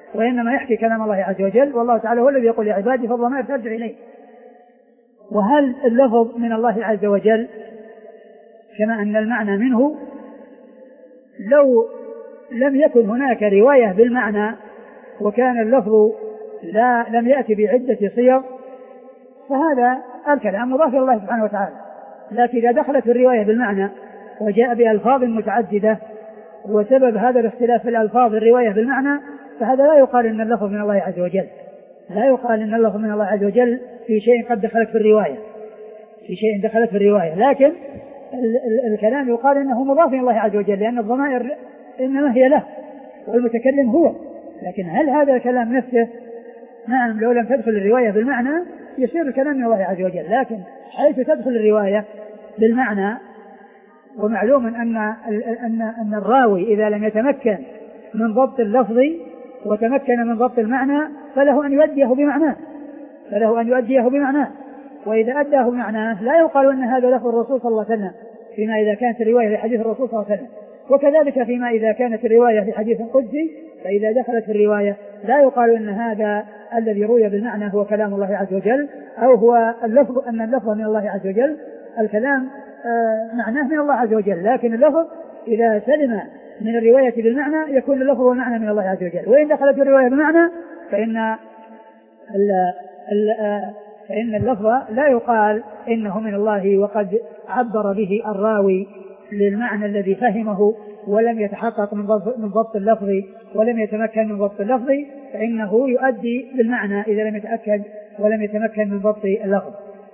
وإنما يحكي كلام الله عز وجل، والله تعالى هو الذي يقول يا عبادي فالضمائر ترجع إليه. وهل اللفظ من الله عز وجل كما أن المعنى منه؟ لو لم يكن هناك رواية بالمعنى وكان اللفظ لا لم يأتي بعدة صيغ فهذا الكلام مضاف إلى الله سبحانه وتعالى. لكن إذا دخلت الرواية بالمعنى وجاء بألفاظ متعددة وسبب هذا الاختلاف في الألفاظ الرواية بالمعنى فهذا لا يقال إن اللفظ من الله عز وجل، لا يقال إن اللفظ من الله عز وجل في شيء قد دخلت في الرواية في شيء دخلت في الرواية لكن ال- ال- الكلام يقال إنه مضاف إلى الله عز وجل لأن الضمائر إنما هي له والمتكلم هو. لكن هل هذا الكلام نفسه؟ نعم، لو لم تدخل الرواية بالمعنى يصير الكلام من الله عز وجل، لكن حيث تدخل الرواية بالمعنى ومعلوم أن أن أن الراوي إذا لم يتمكن من ضبط اللفظ وتمكن من ضبط المعنى فله أن يؤديه بمعناه فله أن يؤديه بمعناه وإذا أداه بمعناه لا يقال أن هذا لفظ الرسول صلى الله عليه وسلم فيما إذا كانت الرواية لحديث الرسول صلى الله عليه وسلم، وكذلك فيما إذا كانت الرواية لحديث قدسي فإذا دخلت في الرواية لا يقال أن هذا الذي روي بالمعنى هو كلام الله عز وجل أو هو اللفظ أن اللفظ من الله عز وجل. الكلام آه معناه من الله عز وجل، لكن اللفظ إذا سلم من الرواية بالمعنى يكون اللفظ والمعنى من الله عز وجل، وإن دخلت الرواية بالمعنى فإن ال ال فإن اللفظ لا يقال إنه من الله وقد عبر به الراوي للمعنى الذي فهمه ولم يتحقق من ضبط اللفظ ولم يتمكن من ضبط اللفظ فإنه يؤدي بالمعنى إذا لم يتأكد ولم يتمكن من ضبط اللفظ.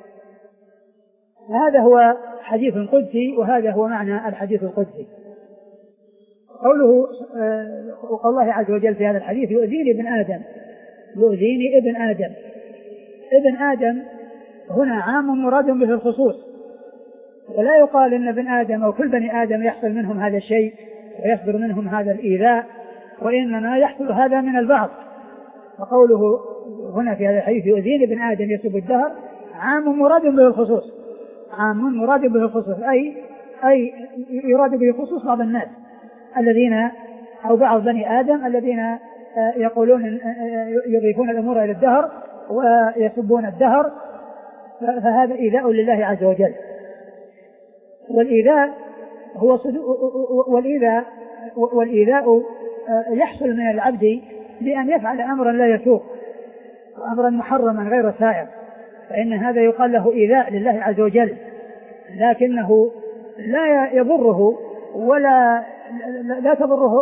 هذا هو حديث قدسي وهذا هو معنى الحديث القدسي. قوله وقال الله عز وجل في هذا الحديث يؤذيني ابن آدم يؤذيني ابن آدم. ابن آدم هنا عام مراد به الخصوص، ولا يقال إن ابن آدم أو كل بني آدم يحصل منهم هذا الشيء ويصدر منهم هذا الإيذاء، وإنما يحصل هذا من البعض. وقوله هنا في هذا الحديث يؤذيني ابن آدم يسب الدهر عام مراد به الخصوص عام مراد به الخصوص أي أي يراد به خصوص بعض الناس الذين أو بعض بني آدم الذين يقولون يضيفون الأمور إلى الدهر ويسبون الدهر، فهذا إيذاء لله عز وجل. والإيذاء هو والإيذاء والإيذاء يحصل من العبد بأن يفعل أمرا لا يسوق وأمرا محرما غير سائغ، فإن هذا يقال له إيذاء لله عز وجل، لكنه لا يضره ولا لا تضره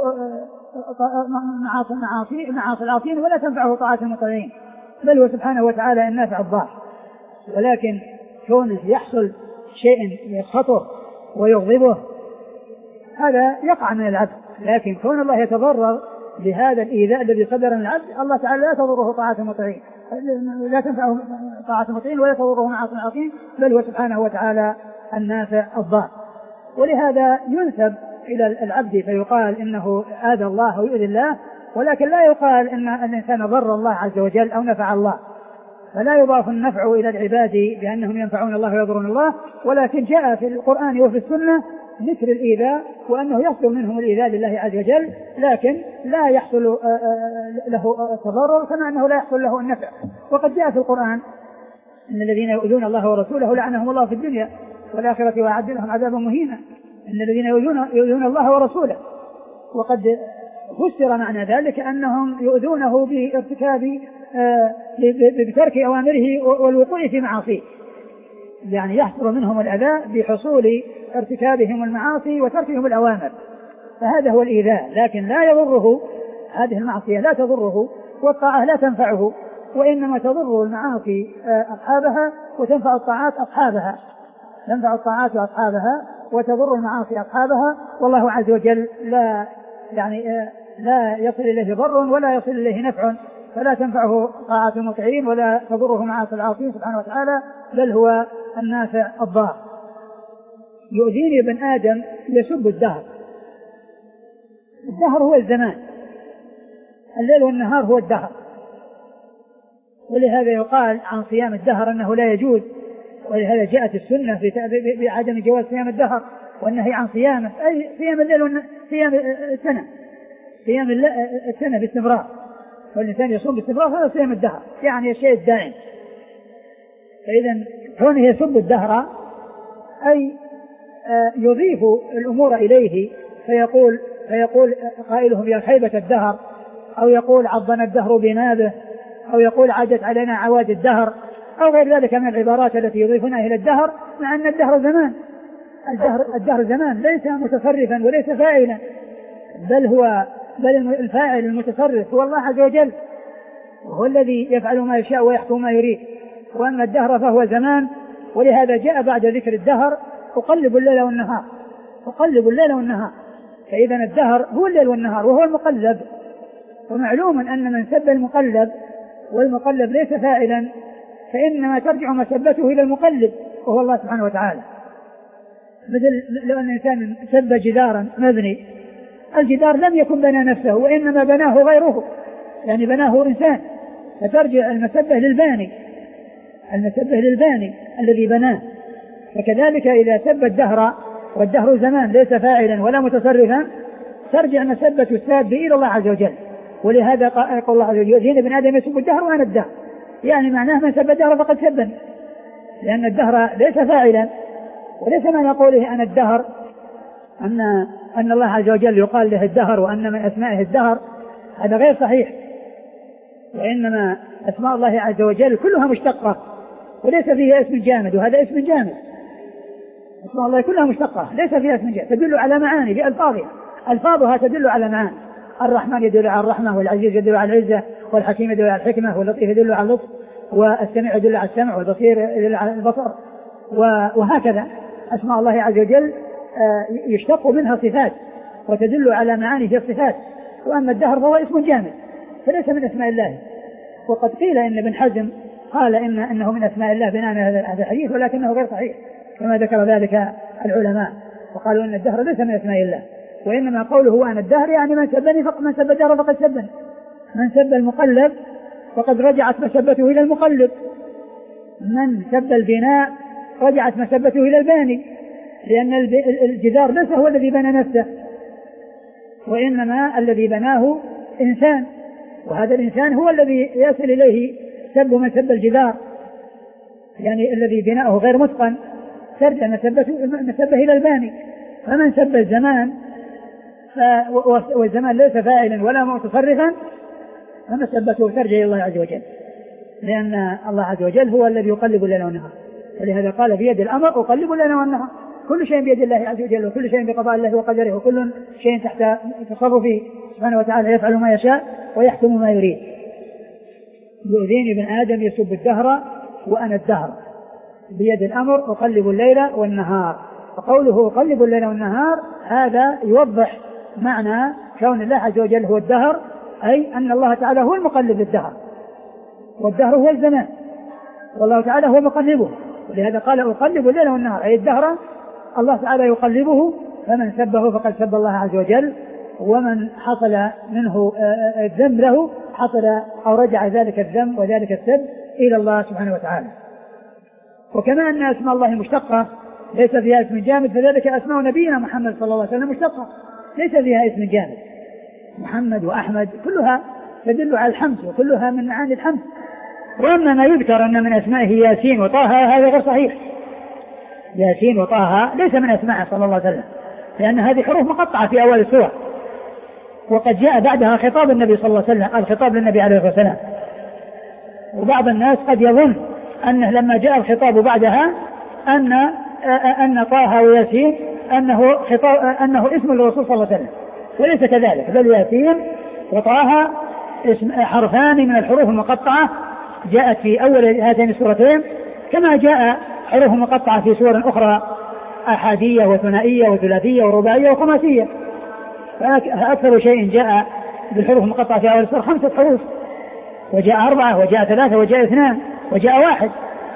معاصي معاصي العاصين ولا تنفعه طاعات المطيعين، بل هو سبحانه وتعالى النافع الضار. ولكن كونه يحصل شيء يسخطه ويغضبه هذا يقع من العبد، لكن كون الله يتضرر بهذا الإيذاء الذي صدر من العبد الله تعالى لا تضره طاعات المطيعين لا تنفعه طاعات المطيعين ولا تضره معاصي العاصين، بل هو سبحانه وتعالى النافع الضار. ولهذا ينسب إلى العبد فيقال إنه آذى الله ويؤذي الله، ولكن لا يقال إن الإنسان ضر الله عز وجل أو نفع الله، فلا يضاف النفع إلى العباد بأنهم ينفعون الله ويضرون الله، ولكن جاء في القرآن وفي السنة ذكر الإيذاء وأنه يحصل منهم الإيذاء لله عز وجل، لكن لا يحصل له التضرر كما أنه لا يحصل له النفع. وقد جاء في القرآن إن الذين يؤذون الله ورسوله لعنهم الله في الدنيا والآخرة وأعد لهم عذابا مهينا. إن الذين يؤذون, يؤذون الله ورسوله، وقد فسر معنى ذلك أنهم يؤذونه بارتكاب بترك أوامره والوقوع في معاصيه، يعني يحصل منهم الأذى بحصول ارتكابهم المعاصي وتركهم الأوامر، فهذا هو الإيذاء. لكن لا يضره هذه المعصية لا تضره والطاعة لا تنفعه، وإنما تضر المعاصي أصحابها وتنفع الطاعات أصحابها تنفع الطاعات أصحابها وتضر المعاصي أصحابها، والله عز وجل لا يعني لا يصل إليه ضر ولا يصل إليه نفع، فلا تنفعه طاعة المطيعين ولا تضره معاصي العاصين سبحانه وتعالى، بل هو النافع الضار. يؤذيني ابن آدم يسب الدهر. الدهر هو الزمان، الليل والنهار هو الدهر، ولهذا يقال عن صيام الدهر أنه لا يجوز، ولهذا جاءت السنة بعدم جواز صيام الدهر والنهي عن صيامه، أي صيام الليل صيام السنة صيام السنة باستمرار، والإنسان يصوم باستمرار هذا صيام الدهر، يعني الشيء الدائم. فإذا كونه يسب الدهر أي يضيف الأمور إليه، فيقول فيقول قائلهم يا خيبة الدهر، أو يقول عضنا الدهر بنابه، أو يقول عادت علينا عواد الدهر، أو غير ذلك من العبارات التي يضيفونها إلى الدهر، مع أن الدهر زمان. الدهر, الدهر زمان ليس متصرفا وليس فاعلا، بل هو بل الفاعل المتصرف هو الله عز وجل، وهو الذي يفعل ما يشاء ويحكم ما يريد. وأما الدهر فهو زمان، ولهذا جاء بعد ذكر الدهر أقلب الليل والنهار، أقلب الليل والنهار. فإذا الدهر هو الليل والنهار وهو المقلب. ومعلوم أن من سب المقلب والمقلب ليس فاعلا فإنما ترجع مسبته إلى المقلب وهو الله سبحانه وتعالى. مثل لو أن إنسان سب جدارا مبني، الجدار لم يكن بنى نفسه وإنما بناه غيره، يعني بناه إنسان، فترجع المسبة للباني، المسبة للباني الذي بناه. فكذلك إذا سب الدهر والدهر زمان ليس فاعلا ولا متصرفا ترجع مسبة الساب إلى الله عز وجل. ولهذا قال الله عز وجل يؤذين ابن آدم يسب الدهر وأنا الدهر، يعني معناه من سب الدهر فقد سبني، لأن الدهر ليس فاعلا. وليس معنى قوله أنا الدهر أن أن الله عز وجل يقال له الدهر وأن من أسمائه الدهر، هذا غير صحيح. وإنما أسماء الله عز وجل كلها مشتقة وليس فيها اسم جامد، وهذا اسم جامد. أسماء الله كلها مشتقة ليس فيها اسم جامد، تدل على معاني بألفاظها، ألفاظها تدل على معاني. الرحمن يدل على الرحمة، والعزيز يدل على العزة، والحكيم يدل على الحكمة، واللطيف يدل على اللطف، والسميع يدل على السمع، والبصير يدل على البصر، وهكذا أسماء الله عز وجل يشتق منها صفات وتدل على معاني في الصفات. وأما الدهر فهو اسم جامد فليس من أسماء الله. وقد قيل إن ابن حزم قال إن أنه من أسماء الله بناء على هذا الحديث، ولكنه غير صحيح كما ذكر ذلك العلماء، وقالوا إن الدهر ليس من أسماء الله، وإنما قوله هو أنا الدهر يعني من سبني فقد من سب الدهر فقد سبني، من سب المقلب فقد رجعت مسبته إلى المقلب، من سب البناء رجعت مسبته إلى الباني، لأن الجدار ليس هو الذي بنى نفسه وإنما الذي بناه إنسان، وهذا الإنسان هو الذي يصل إليه سب من سب الجدار، يعني الذي بناؤه غير متقن ترجع مسبه إلى الباني. فمن سب الزمان والزمان ليس فاعلا ولا متصرفا فمسبته ترجع إلى الله عز وجل، لأن الله عز وجل هو الذي يقلب الليل والنهار. ولهذا قال بيد الأمر أقلب الليل والنهار، كل شيء بيد الله عز وجل، وكل شيء بقضاء الله وقدره، وكل شيء تحت تصرفه سبحانه وتعالى، يفعل ما يشاء ويحكم ما يريد. يؤذيني ابن آدم يسب الدهر وأنا الدهر، بيد الأمر أقلب الليل والنهار. وقوله أقلب الليل والنهار هذا يوضح معنى كون الله عز وجل هو الدهر، أي أن الله تعالى هو المقلب للدهر، والدهر هو الزمان، والله تعالى هو مقلبه. ولهذا قال أقلب الليل والنهار، أي الدهر الله تعالى يقلبه، فمن سبه فقد سب الله عز وجل، ومن حصل منه الذنب له حصل أو رجع ذلك الذنب وذلك السب إلى الله سبحانه وتعالى. وكما أن أسماء الله مشتقة ليس فيها اسم جامد، فذلك أسماء نبينا محمد صلى الله عليه وسلم مشتقة ليس فيها اسم جامد. محمد وأحمد كلها تدل على الحمد وكلها من معاني الحمد. وأما ما يذكر أن من أسمائه ياسين وطه هذا غير صحيح، ياسين وطه ليس من أسمائه صلى الله عليه وسلم، لأن هذه حروف مقطعة في أول السورة، وقد جاء بعدها خطاب النبي صلى الله عليه وسلم، الخطاب للنبي عليه الصلاة والسلام. وبعض الناس قد يظن أنه لما جاء الخطاب بعدها أن أن طه وياسين أنه خطاب أنه اسم الرسول صلى الله عليه وسلم، وليس كذلك، بل ياسين وطه اسم حرفان من الحروف المقطعة جاءت في أول هاتين السورتين، كما جاء حروف مقطعة في سور أخرى أحادية وثنائية وثلاثية ورباعية وخماسية. فأكثر شيء جاء بالحروف المقطعة في أول السورة خمسة حروف، وجاء أربعة وجاء ثلاثة وجاء اثنان وجاء واحد.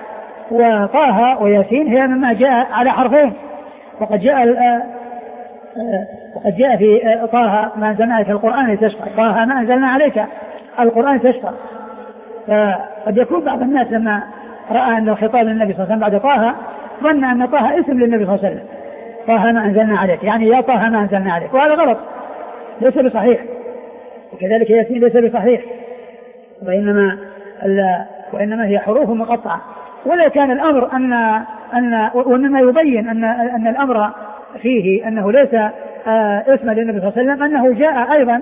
وطه وياسين هي مما جاء على حرفين. وقد جاء وقد جاء في طه ما أنزلنا عليك القرآن لتشقى، طه ما أنزلنا عليك القرآن تشقى. فقد يكون بعض الناس لما رأى أن الخطاب للنبي صلى الله عليه وسلم بعد طه ظن أن طه اسم للنبي صلى الله عليه وسلم، طه ما أنزلنا عليك يعني يا طه ما أنزلنا عليك، وهذا غلط ليس بصحيح. وكذلك ياسين ليس بصحيح، وإنما, وإنما هي حروف مقطعة. ولا كان الأمر أن أن ومما يبين أن أن الأمر فيه أنه ليس اسم للنبي صلى الله عليه وسلم أنه جاء أيضا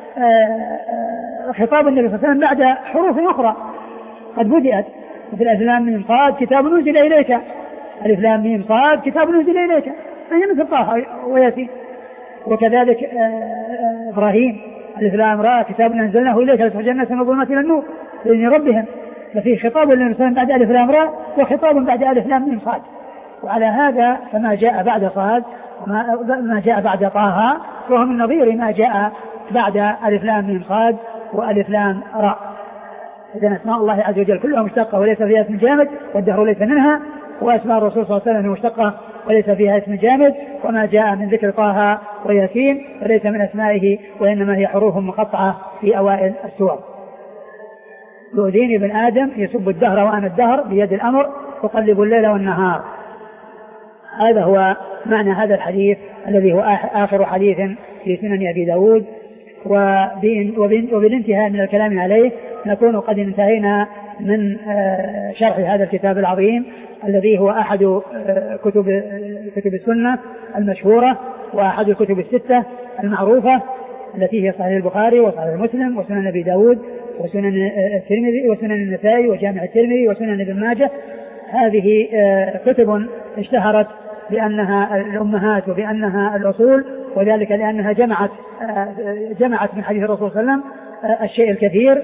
خطاب النبي صلى الله عليه وسلم بعد حروف أخرى قد بدأت، مثل ألف لام ميم صاد كتاب نزل إليك، ألف لام ميم صاد كتاب نزل إليك، هي مثل طه وياسين. وكذلك إبراهيم ألف لام را كتاب أنزلناه إليك لتخرج الناس من الظلمات إلى النور بإذن ربهم، ففيه خطاب للنبي صلى الله عليه وسلم بعد ألف لام را وخطاب بعد ألف لام ميم صاد. وعلى هذا فما جاء بعد صاد ما جاء بعد طه وهو من نظير ما جاء بعد ألف لام ميم صاد وألف لام راء. إذن أسماء الله عز وجل كلها مشتقة وليس فيها اسم جامد، والدهر ليس منها، وأسماء الرسول صلى الله عليه وسلم مشتقة وليس فيها اسم جامد، وما جاء من ذكر طه وياسين وليس من أسمائه وإنما هي حروف مقطعة في أوائل السور. يؤذيني ابن آدم يسب الدهر وأنا الدهر بيد الأمر أقلب الليل والنهار. هذا هو معنى هذا الحديث الذي هو آخر حديث في سنن أبي داود. وبالانتهاء من الكلام عليه نكون قد انتهينا من شرح هذا الكتاب العظيم الذي هو أحد كتب كتب السنة المشهورة وأحد الكتب الستة المعروفة التي هي صحيح البخاري وصحيح مسلم وسنن أبي داود وسنن الترمذي وسنن النسائي وجامع الترمذي وسنن ابن ماجه. هذه كتب اشتهرت بأنها الأمهات وبأنها الأصول، وذلك لأنها جمعت جمعت من حديث الرسول صلى الله عليه وسلم الشيء الكثير،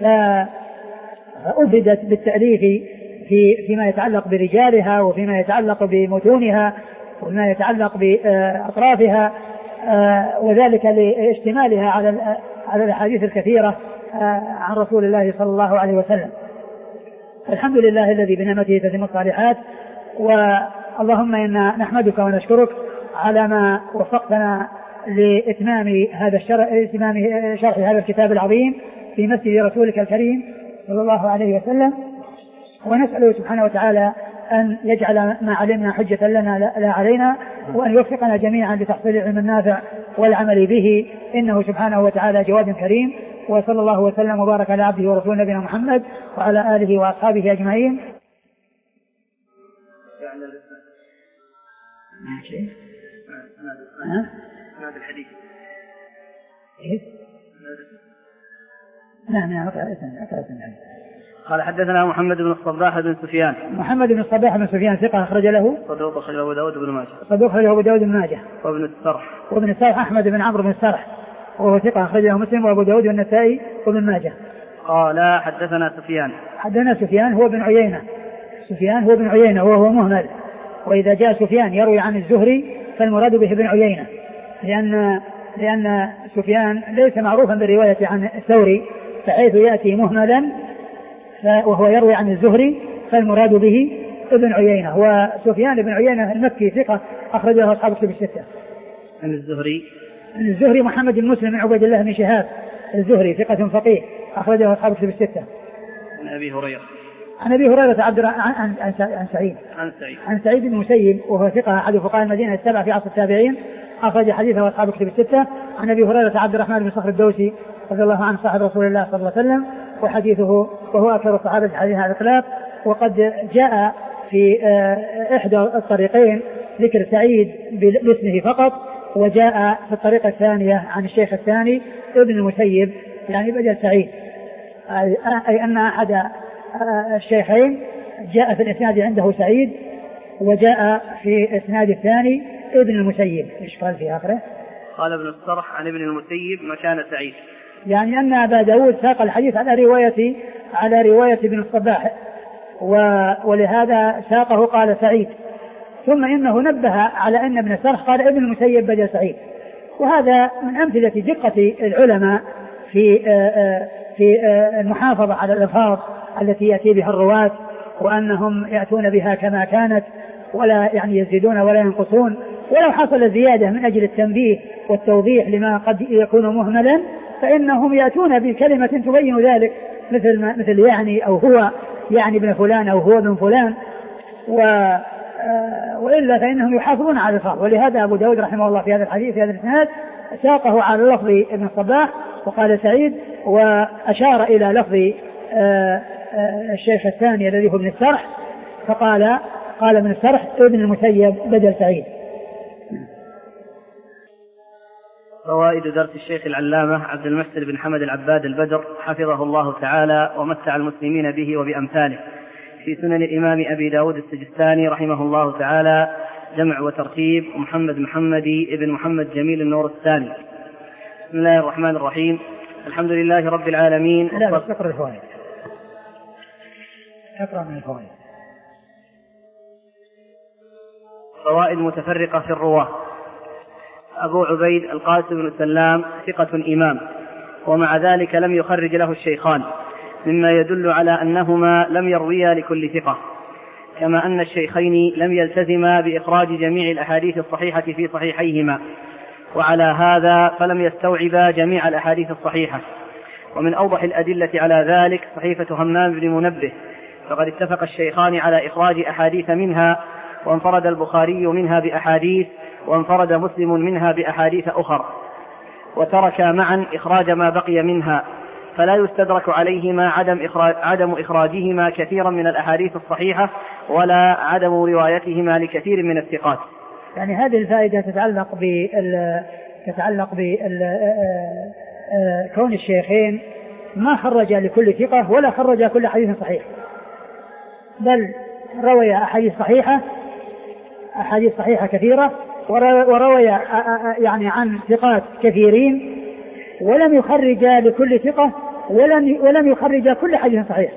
فأفردت بالتأليف في فيما يتعلق برجالها وفيما يتعلق بمتونها وفيما يتعلق بأطرافها، وذلك لاشتمالها على على الأحاديث الكثيرة عن رسول الله صلى الله عليه وسلم. الحمد لله الذي بنعمته تتم الصالحات، واللهم إنا نحمدك ونشكرك على ما وفقتنا لإتمام هذا الشرح إتمام شرح هذا الكتاب العظيم في مسجد رسولك الكريم صلى الله عليه وسلم، ونسأله سبحانه وتعالى أن يجعل ما علمنا حجة لنا لا علينا، وأن يوفقنا جميعا لتحصيل العلم النافع والعمل به، إنه سبحانه وتعالى جواد كريم. وصلى الله وسلم وبارك على عبده ورسوله نبينا محمد وعلى آله وأصحابه أجمعين. هذا الحديث نعم نعم. قال حدثنا محمد بن الصباح بن سفيان. محمد بن الصباح بن سفيان ثقة أخرج له صدوق أخرجه أبو داود بن ماجه. صدوق أخرجه أبو داود بن ماجه. وابن السرح وابن السرح أحمد بن عمرو بن السرح وهو ثقة أخرجه مسلم وأبو داود والنسائي وابن ماجه. قال حدثنا سفيان. حدثنا سفيان هو بن عيينة. سفيان هو بن عيينة وهو مهمل، وإذا جاء سفيان يروي عن الزهري فالمراد به ابن عيينة، لأن لأن سفيان ليس معروفا بالرواية عن الثوري، فحيث يأتي مهملا وهو يروي عن الزهري فالمراد به ابن عيينة. وسفيان بن عيينة المكي ثقة أخرجه أصحاب الكتب الستة. عن الزهري عن الزهري محمد بن مسلم بن عبيد الله بن شهاب الزهري ثقة فقيه أخرجه أصحاب الكتب الستة. عن أبي هريرة عن أبي هريرة عبد عن, عن, عن سعيد عن سعيد عن سعيد بن المسيب وهو ثقة أحد فقهاء المدينة السبع في عصر التابعين أخرج حديثه أصحاب الكتب الستة. عن أبي هريرة عبد الرحمن بن صخر الدوسي رضي الله عنه صاحب رسول الله صلى الله عليه وسلم، وحديثه وهو أكثر الصحابة حديثا على الإطلاق. وقد جاء في إحدى الطريقين ذكر سعيد باسمه فقط، وجاء في الطريقة الثانية عن الشيخ الثاني ابن المسيب يعني بدل سعيد، أي أن أحد الشيخين جاء في الإسناد عنده سعيد وجاء في الإسناد الثاني ابن المسيب. إيش قال في آخره؟ قال ابن الصرح عن ابن المسيب مكان سعيد، يعني أن أبا داود ساق الحديث على رواية على رواية ابن الصباح، ولهذا ساقه قال سعيد، ثم إنه نبه على أن ابن الصرح قال ابن المسيب بدل سعيد. وهذا من أمثلة دقة العلماء في في المحافظة على الألفاظ التي يأتي بها الرواة، وأنهم يأتون بها كما كانت ولا يعني يزيدون ولا ينقصون، ولو حصل زيادة من أجل التنبيه والتوضيح لما قد يكون مهملا فإنهم يأتون بكلمة تبين ذلك، مثل مثل يعني أو هو يعني ابن فلان أو هو ابن فلان، و وإلا فإنهم يحافظون على الألفاظ. ولهذا أبو داود رحمه الله في هذا الحديث في هذا الإسناد ساقه على لفظ ابن الصباح وقال سعيد، وأشار إلى لفظ الشيخ الثاني الذي هو ابن السرح فقال قال ابن السرح ابن المسيب بدل سعيد. فوائد درس الشيخ العلامة عبد المحسن بن حمد العباد البدر حفظه الله تعالى ومتع المسلمين به وبأمثاله في سنن الإمام أبي داود السجستاني رحمه الله تعالى جمع وترتيب محمد محمدي ابن محمد جميل النور الثاني. بسم الله الرحمن الرحيم. الحمد لله رب العالمين. لا بس اقرأ الفوائد. اقرأ من الفوائد. فوائد متفرقة في الرواة. أبو عبيد القاسم بن سلام ثقة إمام، ومع ذلك لم يخرج له الشيخان، مما يدل على أنهما لم يرويا لكل ثقة، كما أن الشيخين لم يلتزما بإخراج جميع الأحاديث الصحيحة في صحيحيهما، وعلى هذا فلم يستوعبا جميع الأحاديث الصحيحة. ومن أوضح الأدلة على ذلك صحيفة همام بن منبه، فقد اتفق الشيخان على إخراج أحاديث منها، وانفرد البخاري منها بأحاديث، وانفرد مسلم منها بأحاديث أخر، وترك معا إخراج ما بقي منها، فلا يستدرك عليهما عدم, إخراج عدم إخراجهما كثيرا من الأحاديث الصحيحة ولا عدم روايتهما لكثير من الثقات. يعني هذه الفائدة تتعلق بال تتعلق بال كون الشيخين ما خرج لكل ثقة ولا خرج كل حديث صحيح، بل روي أحاديث صحيحة أحاديث صحيحة كثيرة، وروي يعني عن ثقات كثيرين، ولم يخرج لكل ثقة ولم ولم يخرج كل حديث صحيح.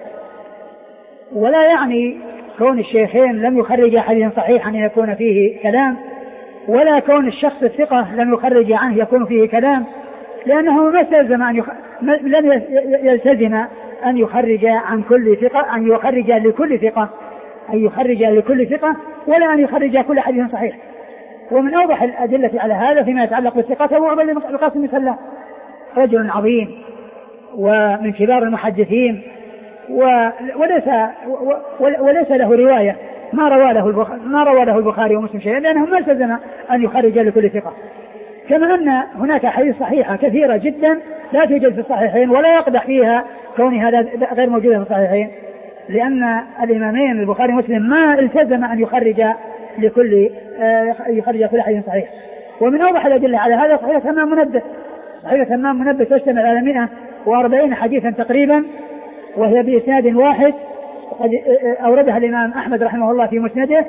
ولا يعني كون الشيخين لم يخرج حديث صحيح أن يكون فيه كلام، ولا كون الشخص الثقة لم يخرج عنه يكون فيه كلام، لأنه ما يلزم أن يخ... لم يلتزم أن يخرج عن كل ثقة أن يخرج لكل ثقة أن يخرج لكل ثقة ولا أن يخرج كل حديث صحيح. ومن أوضح الأدلة على هذا فيما يتعلق بالثقة هو عبيد القاسم بن سلام، رجل عظيم ومن كبار المحدثين، وليس وليس له رواية ما روى له البخاري ما روى له البخاري ومسلم شيئا، لأنه ما التزم أن يخرج لكل ثقة. كما أن هناك حديث صحيحة كثيرة جدا لا توجد في الصحيحين، ولا يقدح فيها كونها غير موجودة في الصحيحين، لأن الإمامين البخاري ومسلم ما التزم أن يخرج لكل يخرج كل حديث صحيح. ومن أوضح الأدلة على هذا صحيفة همام منبه صحيفة همام منبه تشتمل على مئة وأربعين حديثا تقريبا، وهي بإسناد واحد، وقد أوردها الإمام أحمد رحمه الله في مسنده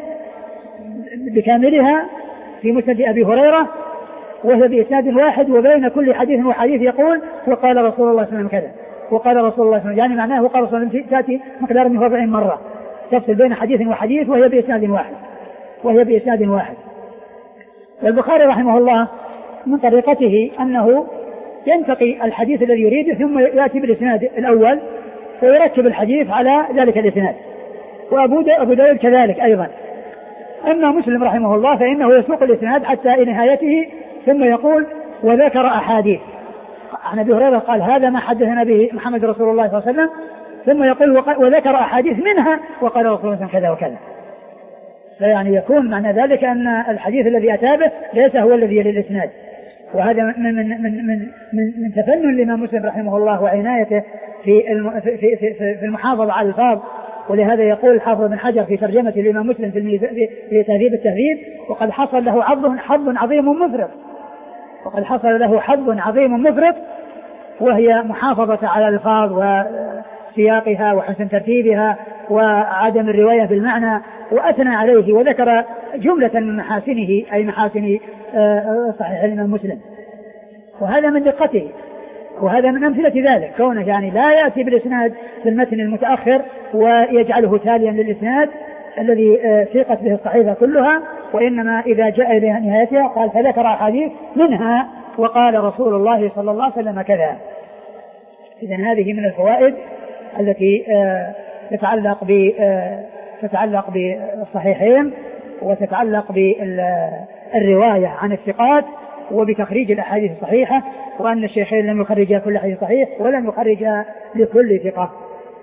بكاملها في مسند أبي هريرة، وهي بإسناد واحد، وبين كل حديث وحديث يقول وقال رسول الله صلى الله عليه وسلم كذا وقال رسول الله صلى الله عليه وسلم، يعني معناه وقال رسول الله صلى الله عليه وسلم تأتي مقدار من أربعين مرة تفصل بين حديث وحديث، وهي بإسناد واحد وهي بإسناد واحد. والبخاري رحمه الله من طريقته أنه ينتقي الحديث الذي يريده ثم يأتي بالإسناد الأول ويرتب الحديث على ذلك الإسناد، وأبو داود كذلك أيضا. أما مسلم رحمه الله فإنه يسوق الإسناد حتى إلى نهايته ثم يقول وذكر أحاديث عن أبي هريرة قال هذا ما حدثنا به محمد رسول الله صلى الله عليه وسلم، ثم يقول وذكر أحاديث منها وقال رسول الله كذا وكذا. فيعني يكون معنى ذلك أن الحديث الذي أتى به ليس هو الذي يلي الإسناد، وهذا من من من من من, من تفنن الإمام مسلم رحمه الله وعنايته في الم في في في, في المحافظة على الألفاظ. ولهذا يقول الحافظ بن حجر في ترجمة الإمام مسلم في في تهذيب التهذيب وقد حصل له حظ حظ عظيم مفرط وقد حصل له حظ عظيم مفرط وهي محافظة على الألفاظ وسياقها وحسن ترتيبها وعدم الرواية بالمعنى، وأثنى عليه وذكر جملة من محاسنه أي محاسن صحيح الإمام مسلم. وهذا من دقته، وهذا من أمثلة ذلك، كونه يعني لا يأتي بالإسناد في المتن المتأخر ويجعله تاليا للإسناد الذي سيقت به الصحيفة كلها، وإنما إذا جاء إلى نهايتها قال فذكر أحاديث منها وقال رسول الله صلى الله عليه وسلم كذا. إذن هذه من الفوائد التي تتعلق ب تتعلق بالصحيحين وتتعلق بالرواية عن الثقات وبتخريج الأحاديث الصحيحة، وأن الشيخين لم يخرجا كل حديث صحيح ولم يخرجا لكل ثقة.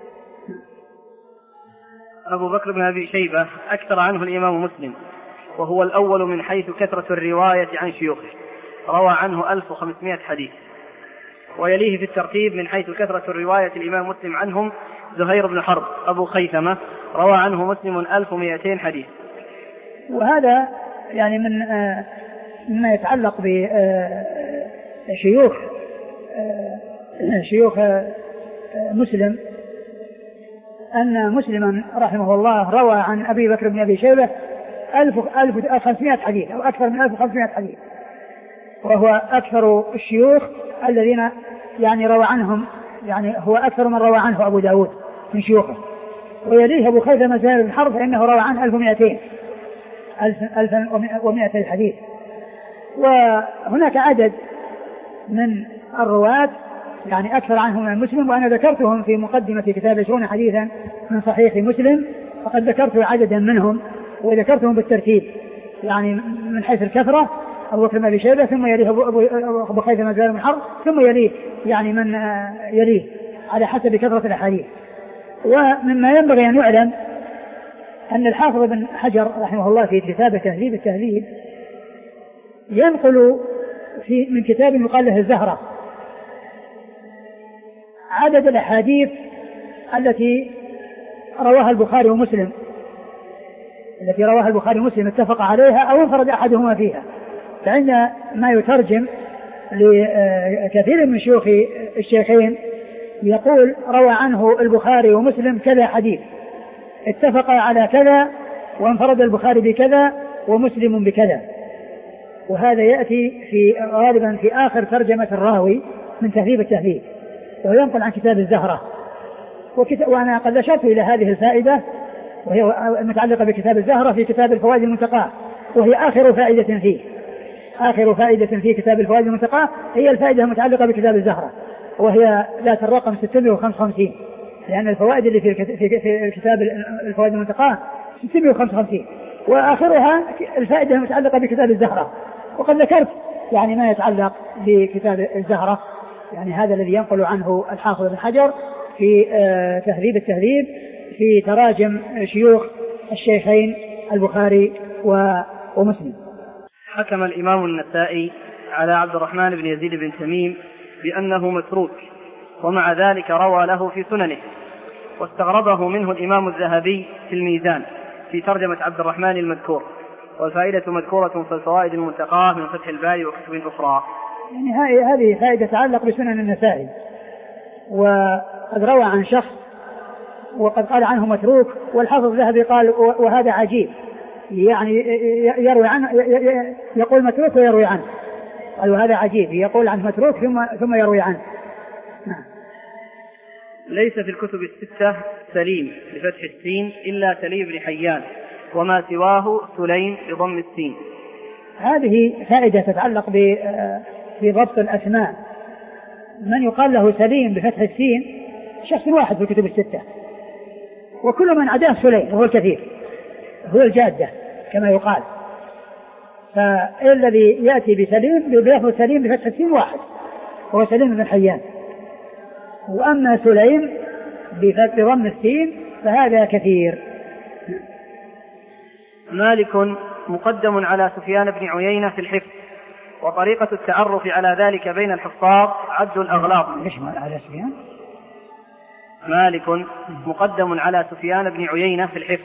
أبو بكر بن أبي شيبة أكثر عنه الإمام مسلم، وهو الأول من حيث كثرة الرواية عن شيوخه، روى عنه ألف وخمسمائة حديث، ويليه في الترتيب من حيث كثرة الرواية الإمام مسلم عنهم زهير بن حرب أبو خيثمة روى عنه مسلم ألف ومئتين حديث. وهذا يعني من آه مما يتعلق بشيوخ آه شيوخ آه مسلم، أن مسلما رحمه الله روى عن أبي بكر بن أبي شيبة ألف وخمسمائة حديث أو أكثر من ألف وخمسمائة حديث، وهو أكثر الشيوخ الذين يعني روى عنهم، يعني هو أكثر من روى عنه أبو داود من شيوخه. ويليه أبو خيثمة زهير بن حرب فإنه روى عنه ألف ومئتين ألف ومئتين حديث. وهناك عدد من الرواة يعني أكثر عنهم من مسلم، وأنا ذكرتهم في مقدمة كتاب عشرون حديثا من صحيح مسلم، فقد ذكرت عددا منهم وذكرتهم بالترتيب يعني من حيث الكثرة: أبو بكر بن أبي شيبة، ثم يليه أبو خيثمة زهير بن حرب، ثم يليه يعني من يليه على حسب كثرة الأحاديث. ومما ينبغي أن يعلم أن الحافظ بن حجر رحمه الله في كتابه تهذيب التهذيب ينقل في من كتاب يقال له الزهرة عدد الأحاديث التي رواها البخاري ومسلم التي رواها البخاري ومسلم اتفق عليها أو انفرد أحدهما فيها. فعندما يترجم لكثير من شيوخ الشيخين يقول روى عنه البخاري ومسلم كذا حديث، اتفق على كذا وانفرد البخاري بكذا ومسلم بكذا. وهذا يأتي في غالبا في آخر ترجمة الراوي من تهذيب التهذيب، وينقل عن كتاب الزهرة. وأنا قد أشرت إلى هذه الفائدة وهي متعلقة بكتاب الزهرة في كتاب الفوائد المنتقاة، وهي آخر فائدة فيه آخر فائدة في كتاب الفوائد المنتقاة هي الفائدة المتعلقة بكتاب الزهرة، وهي ذات الرقم ستمائة وخمسة وخمسين، لأن الفوائد اللي في كتاب الفوائد المنتقاة ستمائة وخمسة وخمسين، وآخرها الفائدة المتعلقة بكتاب الزهرة. وقد ذكرت يعني ما يتعلق بكتاب الزهرة، يعني هذا الذي ينقل عنه الحافظ بن حجر في تهذيب التهذيب في تراجم شيوخ الشيخين البخاري ومسلم. حكم الإمام النسائي على عبد الرحمن بن يزيد بن تميم بأنه متروك، ومع ذلك روى له في سننه، واستغربه منه الإمام الذهبي في الميزان في ترجمة عبد الرحمن المذكور، والفائدة مذكورة في الفوائد المنتقاة من فتح الباري وكتب أخرى. يعني هذه فائدة تتعلق بسنن النسائي، وقد روى عن شخص وقد قال عنه متروك، والحافظ الذهبي قال وهذا عجيب، يعني يروي عنه يقول متروك ويروي عنه، قال وهذا عجيب، يقول عنه متروك ثم ثم يروي عنه. ليس في الكتب الستة سليم بفتح السين إلا سليم بن حيان، وما سواه سليم بضم السين. هذه فائدة تتعلق بضبط الأسماء. من يقال له سليم بفتح السين شخص واحد في الكتب الستة، وكل من عداه سليم وهو الكثير، هو الجادة كما يقال. فالذي يأتي بسليم بلفظ سليم بفتح السين واحد وهو سليم بن حيان، وأما سليم بضم السين فهذا كثير. مالك مقدم على سفيان بن عيينة في الحفظ، وطريقة التعرف على ذلك بين الحفاظ عد الأغلاط. ليش ما على سفيان؟ مالك مقدم على سفيان بن عيينة في الحفظ،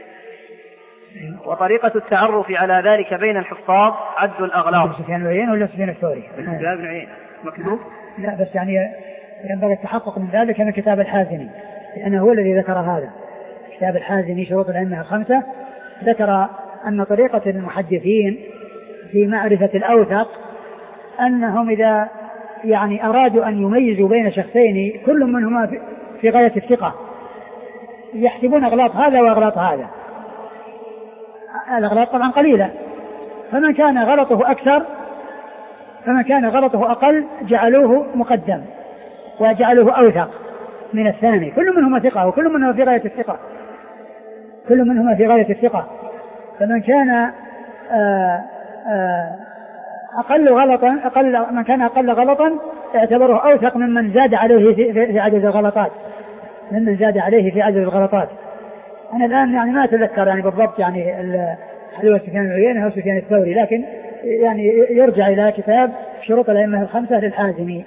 وطريقة التعرف على ذلك بين الحفاظ عد الأغلاط. سفيان بن عيينة ولا سفيان الثوري؟ سفيان بن عيينة مكتوب؟ لا بس يعني ينبغي التحقق من ذلك من كتاب الحازمي، لأنه هو الذي ذكر هذا. كتاب الحازمي شروط الأئمة الخمسة ذكر أن طريقة المحدثين في معرفة الأوثق أنهم إذا يعني أرادوا أن يميزوا بين شخصين كل منهما في غاية الثقة يحسبون أغلاط هذا وأغلاط هذا. الأغلاط طبعا قليلة، فمن كان غلطه أكثر فمن كان غلطه أقل جعلوه مقدم وجعلوه أوثق من الثاني. كل منهما ثقة وكل منهما في غاية الثقة كل منهما في غاية الثقة فمن كان آآ آآ أقل غلطا أقل من كان أقل غلطا اعتبره أوثق ممن زاد عليه في, في عدد الغلطات ممن زاد عليه في عدد الغلطات. أنا الآن يعني ما أتذكر يعني بالضبط يعني هل هو سفيان بن عيينة أو سفيان الثوري، لكن يعني يرجع إلى كتاب شروط الأئمة الخمسة للحازمي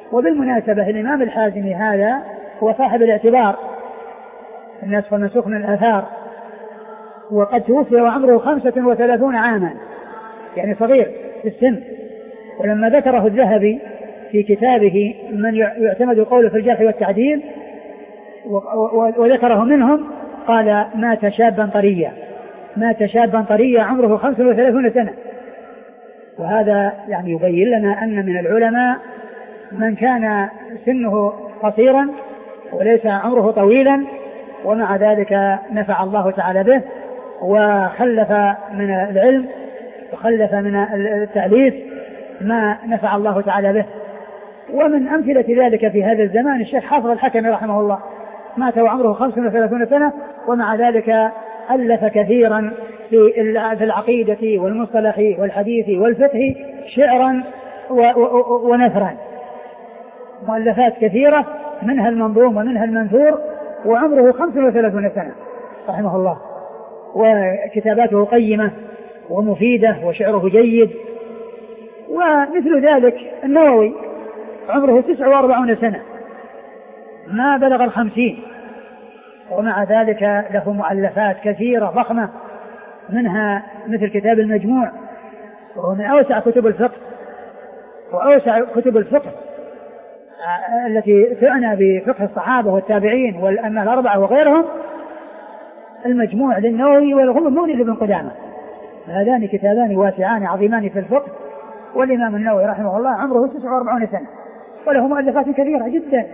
وبالمناسبة الإمام الحازمي هذا هو صاحب الاعتبار النسخ والمنسوخ من الآثار، وقد توفي وعمره خمسة وثلاثون عاما، يعني صغير في السن. ولما ذكره الذهبي في كتابه من يعتمد قوله في الجرح والتعديل وذكره منهم قال مات شابا طريا، مات شابا طريا عمره خمسة وثلاثون سنة. وهذا يعني يبين لنا أن من العلماء من كان سنه قصيرا وليس عمره طويلا، ومع ذلك نفع الله تعالى به وخلف من العلم وخلف من التأليف ما نفع الله تعالى به. ومن أمثلة ذلك في هذا الزمان الشيخ حافظ الحكمي رحمه الله، مات وعمره خمسة وثلاثون سنة، ومع ذلك ألف كثيرا في العقيدة والمصطلح والحديث والفقه شعرا ونثرا، مؤلفات كثيرة منها المنظوم ومنها المنثور، وعمره خمسة وثلاثون سنة رحمه الله، وكتاباته قيمة ومفيدة وشعره جيد. ومثل ذلك النووي عمره تسعة وأربعون سنة، ما بلغ الخمسين، ومع ذلك له مؤلفات كثيرة ضخمة، منها مثل كتاب المجموع وهو من أوسع كتب الفقه وأوسع كتب الفقه التي تعنى بفقه الصحابة والتابعين والأئمة الأربعة وغيرهم، المجموع للنووي والمغني لابن قدامة. هذان كتابان واسعان عظيمان في الفقه. والإمام النووي رحمه الله عمره تسعة وأربعين سنة وله مؤلفات كثيرة جدا.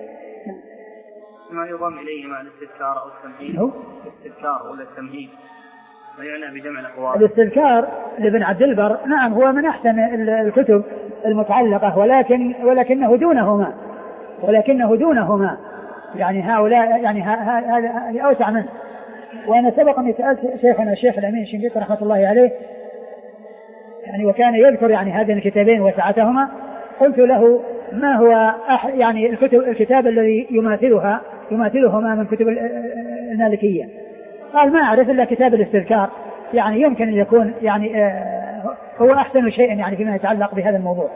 ما يضم إليه مع الاستذكار أو التمهيد؟ الاستذكار ولا التمهيد ما يعنى بجمع الأقوال؟ الاستذكار لابن عبد البر نعم هو من أحسن الكتب المتعلقة، ولكن ولكنه دونهما ولكنه دونهما يعني هؤلاء يعني هذا أوسع منه. وأنا سبق أني سألت شيخنا الشيخ الأمين الشنقيطي رحمة الله عليه يعني وكان يذكر يعني هذين الكتابين وسعتهما، قلت له ما هو يعني الكتب الكتاب الذي يماثلها يماثلهما من كتب المالكية؟ قال ما أعرف إلا كتاب الاستذكار، يعني يمكن أن يكون يعني آه هو أحسن شيء يعني فيما يتعلق بهذا الموضوع.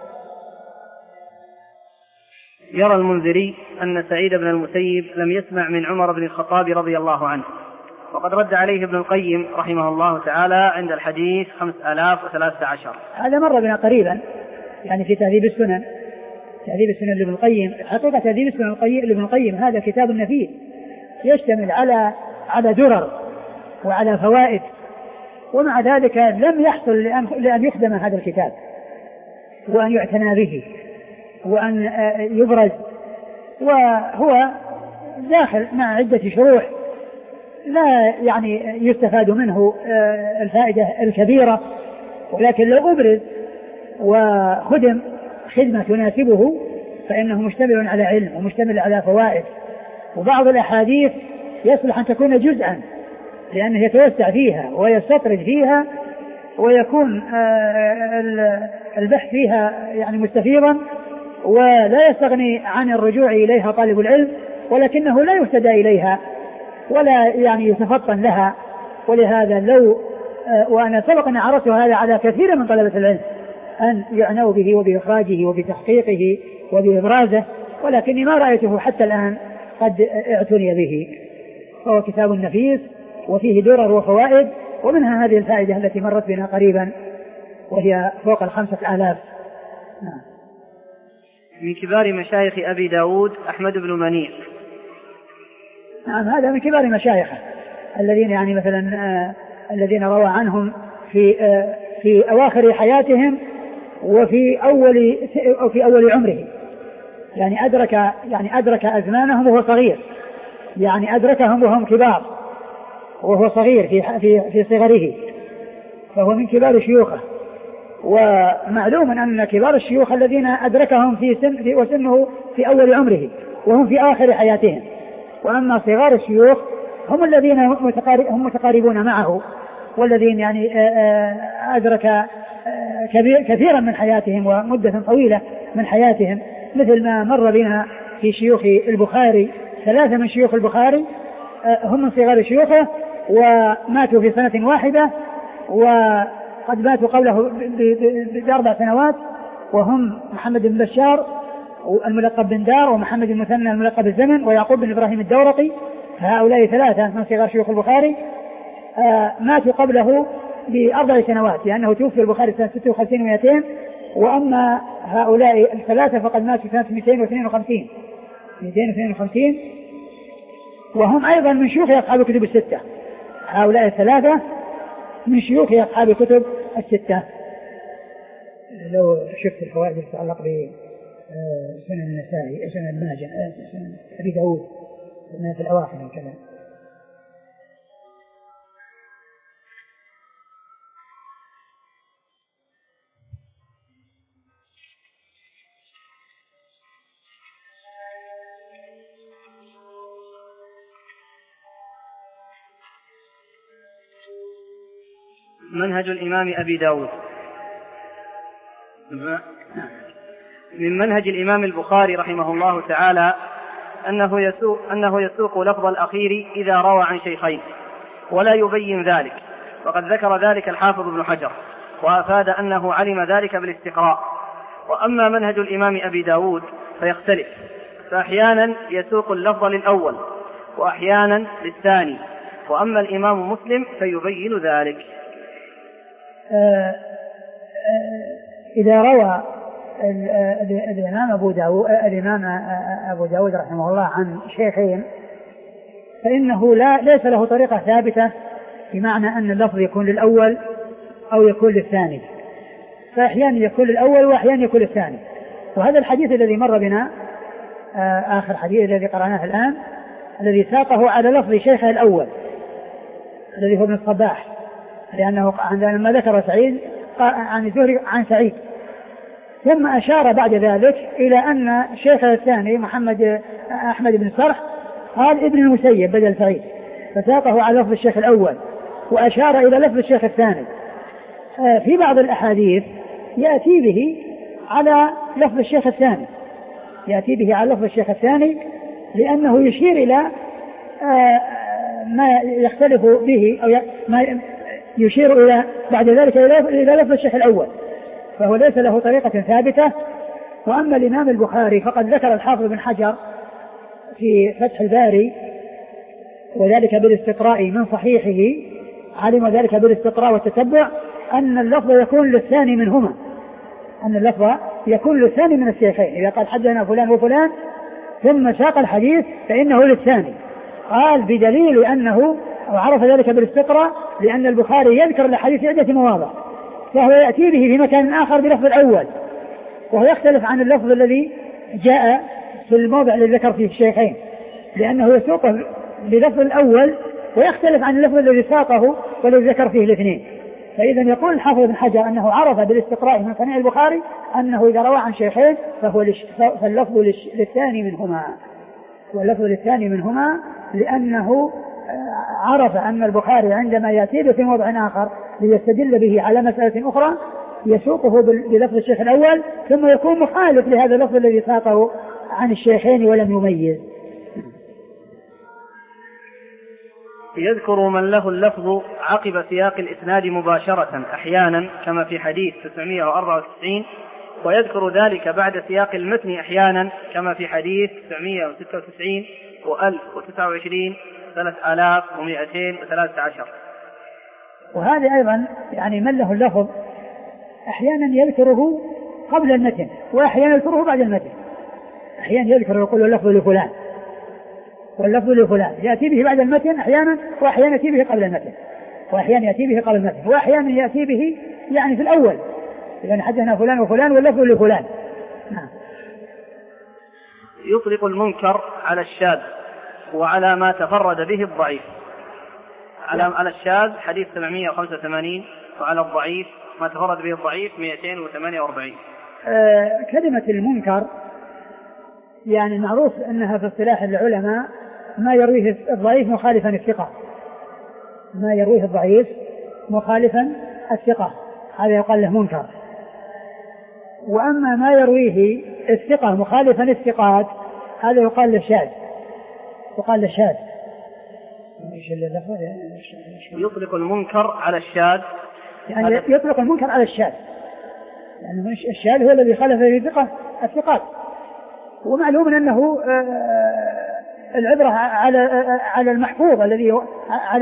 يرى المنذري أن سعيد بن المسيب لم يسمع من عمر بن الخطاب رضي الله عنه، وقد رد عليه ابن القيم رحمه الله تعالى عند الحديث خمس آلاف وثلاثة عشر. هذا مر بنا قريبا يعني في تهذيب السنن، تهذيب السنن لابن القيم. حقيقة تهذيب السنن لابن القيم هذا كتاب نفيس يشتمل على على درر وعلى فوائد، ومع ذلك لم يحصل لأن, لأن يخدم هذا الكتاب وأن يعتنى به وأن يبرز، وهو داخل مع عدة شروح لا يعني يستفاد منه الفائدة الكبيرة، ولكن لو أبرز وخدم خدمة تناسبه فإنه مشتمل على علم ومشتمل على فوائد. وبعض الأحاديث يصلح أن تكون جزءا لأنه يتوسع فيها ويستطرد فيها ويكون البحث فيها يعني مستفيضا، ولا يستغني عن الرجوع إليها طالب العلم، ولكنه لا يهتدى إليها ولا يعني يتفطن لها. ولهذا لو وأنا سبق أن عرضت هذا على كثير من طلبة العلم أن يعنوا به وبإخراجه وبتحقيقه وبإبرازه، ولكني ما رأيته حتى الآن قد اعتني به. فهو كتاب نفيس وفيه درر وفوائد، ومنها هذه الفائدة التي مرت بنا قريبا وهي فوق الخمسة آلاف. نعم. من كبار مشايخ أبي داود أحمد بن منيع. نعم هذا من كبار مشايخه الذين يعني مثلا آه الذين روى عنهم في آه في أواخر حياتهم وفي أول أو في أول عمره، يعني أدرك يعني أدرك أزمانهم وهو صغير، يعني أدركهم وهم كبار وهو صغير في في في صغره، فهو من كبار شيوخه. ومعلوم أن كبار الشيوخ الذين أدركهم في سن في وسنه في أول عمره وهم في آخر حياتهم، وأما صغار الشيوخ هم الذين هم متقاربون معه، والذين يعني أدرك كثيرا من حياتهم ومدة طويلة من حياتهم، مثل ما مر بنا في شيوخ البخاري. ثلاثة من شيوخ البخاري هم من صغار شيوخه وماتوا في سنة واحدة، وقد ماتوا قبله بأربع سنوات، وهم محمد بن بشار الملقب بن دار، ومحمد المثنى الملقب بالزمن، ويعقوب بن إبراهيم الدورقي. هؤلاء ثلاثة من صغار شيوخ البخاري آه ماتوا قبله بأربع سنوات، لأنه توفي البخاري سنة ستة وخمسين ومئتين، وأما هؤلاء الثلاثة فقد ماتوا سنة مئتين واثنين وخمسين مئتين واثنين وخمسين، وهم أيضا من شيوخ أصحاب الكتب الستة. هؤلاء الثلاثة من شيوخ أصحاب الكتب الستة. لو شفت الفوائد تتعلق بسنن النسائي، سنن ابن ماجه، سنن أبي داود في الأواخر وكذا. منهج الإمام أبي داود. من منهج الإمام البخاري رحمه الله تعالى أنه يسوق, أنه يسوق لفظ الأخير إذا روى عن شيخين ولا يبين ذلك، وقد ذكر ذلك الحافظ ابن حجر وأفاد أنه علم ذلك بالاستقراء. وأما منهج الإمام أبي داود فيختلف، فأحيانا يسوق اللفظ للأول وأحيانا للثاني، وأما الإمام مسلم فيبين ذلك. آه آه إذا روى الإمام أبو داود الإمام أبو داود رحمه الله عن شيخين فإنه لا ليس له طريقة ثابتة، بمعنى أن اللفظ يكون للأول أو يكون للثاني، فأحيانا يكون للأول وأحيانا يكون للثاني. وهذا الحديث الذي مر بنا آخر حديث الذي قرأناه الآن الذي ساقه على لفظ شيخه الأول الذي هو ابن الصباح، لأنه عندما ذكر سعيد عن الزهري عن سعيد، ثم أشار بعد ذلك إلى أن شيخه الثاني محمد أحمد بن صرح قال ابن المسيب بدل سعيد، فساقه على لفظ الشيخ الأول وأشار إلى لفظ الشيخ الثاني. في بعض الأحاديث يأتي به على لفظ الشيخ الثاني يأتي به على لفظ الشيخ الثاني لأنه يشير إلى ما يختلف به أو ما يشير إلى بعد ذلك إلى لفظ الشيخ الأول، فهو ليس له طريقة ثابتة. وأما الإمام البخاري فقد ذكر الحافظ بن حجر في فتح الباري وذلك بالاستقراء من صحيحه، علم ذلك بالاستقراء والتتبع أن اللفظ يكون للثاني منهما أن اللفظ يكون للثاني من الشيخين. إذا قال حدثنا فلان وفلان ثم ساق الحديث فإنه للثاني، قال بدليل أنه وعرف ذلك بالاستقراء لأن البخاري يذكر الحديث في عدة مواضع، فهو يأتي به في مكان آخر بلفظ الأول، وهو يختلف عن اللفظ الذي جاء في الموضع الذي ذكر فيه الشيخين، لأنه يسوقه بلفظ الأول ويختلف عن اللفظ الذي ساقه والذي ذكر فيه الاثنين. فإذا يقول الحافظ بن حجر أنه عرف بالاستقراء من صنيع البخاري أنه إذا روى عن شيخين فهو فاللفظ للثاني منهما واللفظ للثاني منهما لأنه عرف أن البخاري عندما يأتي به في موضع آخر ليستدل به على مسألة أخرى يسوقه بلفظ الشيخ الأول ثم يكون مخالف لهذا اللفظ الذي ساقه عن الشيخين ولم يميز. يذكر من له اللفظ عقب سياق الإسناد مباشرة أحيانا كما في حديث تسعمائة وأربعة وتسعين، ويذكر ذلك بعد سياق المتن أحيانا كما في حديث تسعمائة وستة وتسعين وألف وتسعة وعشرين ثلاثة آلاف ومئتين وثلاثة عشر. وهذا أيضا يعني من له اللفظ أحيانا يذكره قبل المتن وأحيانا يذكره بعد المتن، أحيانا يذكر يقول اللفظ لفلان واللفظ لفلان يأتي به بعد المتن أحيانا، وأحيانا يأتي به قبل المتن، وأحيانا يأتي به قبل المتن، وأحيانا يأتي به يعني في الأول يعني حدثنا فلان وفلان واللفظ لفلان. نعم. يطلق المنكر على الشاذ وعلى ما تفرد به الضعيف. على على الشاذ حديث سبعمائة وخمسة وثمانين، وعلى الضعيف ما تفرد به الضعيف مئتين وثمانية وأربعين. آه كلمة المنكر يعني معروف أنها في اصطلاح العلماء ما يرويه الضعيف مخالفا الثقة، ما يرويه الضعيف مخالفا الثقة هذا يقال له منكر. وأما ما يرويه الثقة مخالفا الثقات هذا يقال له شاذ، يقال له شاذ. يطلق المنكر على الشاذ يعني يطلق المنكر على الشاذ، يعني الشاذ هو الذي خالف في الثقة الثقات، ومعلوم أنه العبرة على على المحفوظ الذي على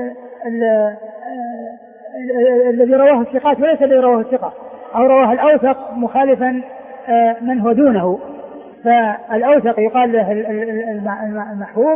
الذي رواه الثقات وليس الذي رواه الثقة أو رواه الأوثق مخالفا من هو دونه. فالأوثق يقال له المحفوظ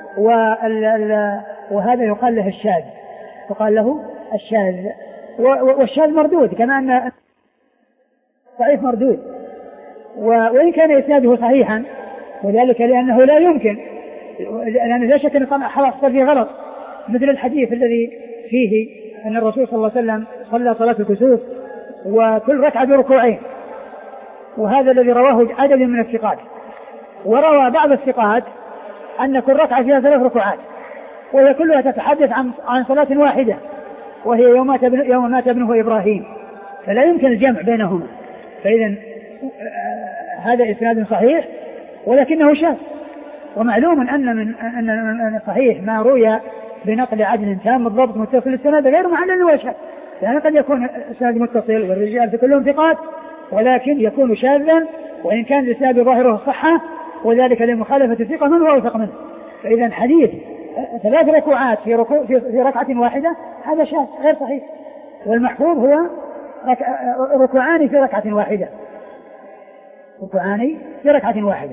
وهذا يقال له الشاذ يقال له الشاذ. والشاذ مردود كما أن ضعيف مردود وإن كان إسناده صحيحا وذلك لأنه لا يمكن لأنه لا شك أن حصل فيه غلط مثل الحديث الذي فيه أن الرسول صلى الله عليه وسلم صلى صلاة الكسوف وكل ركعة بركوعين وهذا الذي رواه عدد من الثقات. وروى بعض الثقات أن كل ركعة فيها ثلاث ركوعات وهي كلها تتحدث عن عن صلاة واحدة وهي يوم يوم مات ابنه إبراهيم فلا يمكن الجمع بينهما. فإذا هذا إسناد صحيح ولكنه شاذ. ومعلوم أن من أن صحيح ما روي بنقل عدل تام الضبط متصل السند غير معلل وشاذ يعني قد يكون السند متصل والرجال كلهم ثقات ولكن يكون شاذا وإن كان الإسناد ظاهره الصحة وذلك لمخالفة الثقة من هو أوثق منه. فإذا حديث ثلاث ركوعات في, ركوع في ركعة واحدة هذا شاذ غير صحيح. والمحفوظ هو ركوعان في ركعة واحدة ركوعان في ركعة واحدة.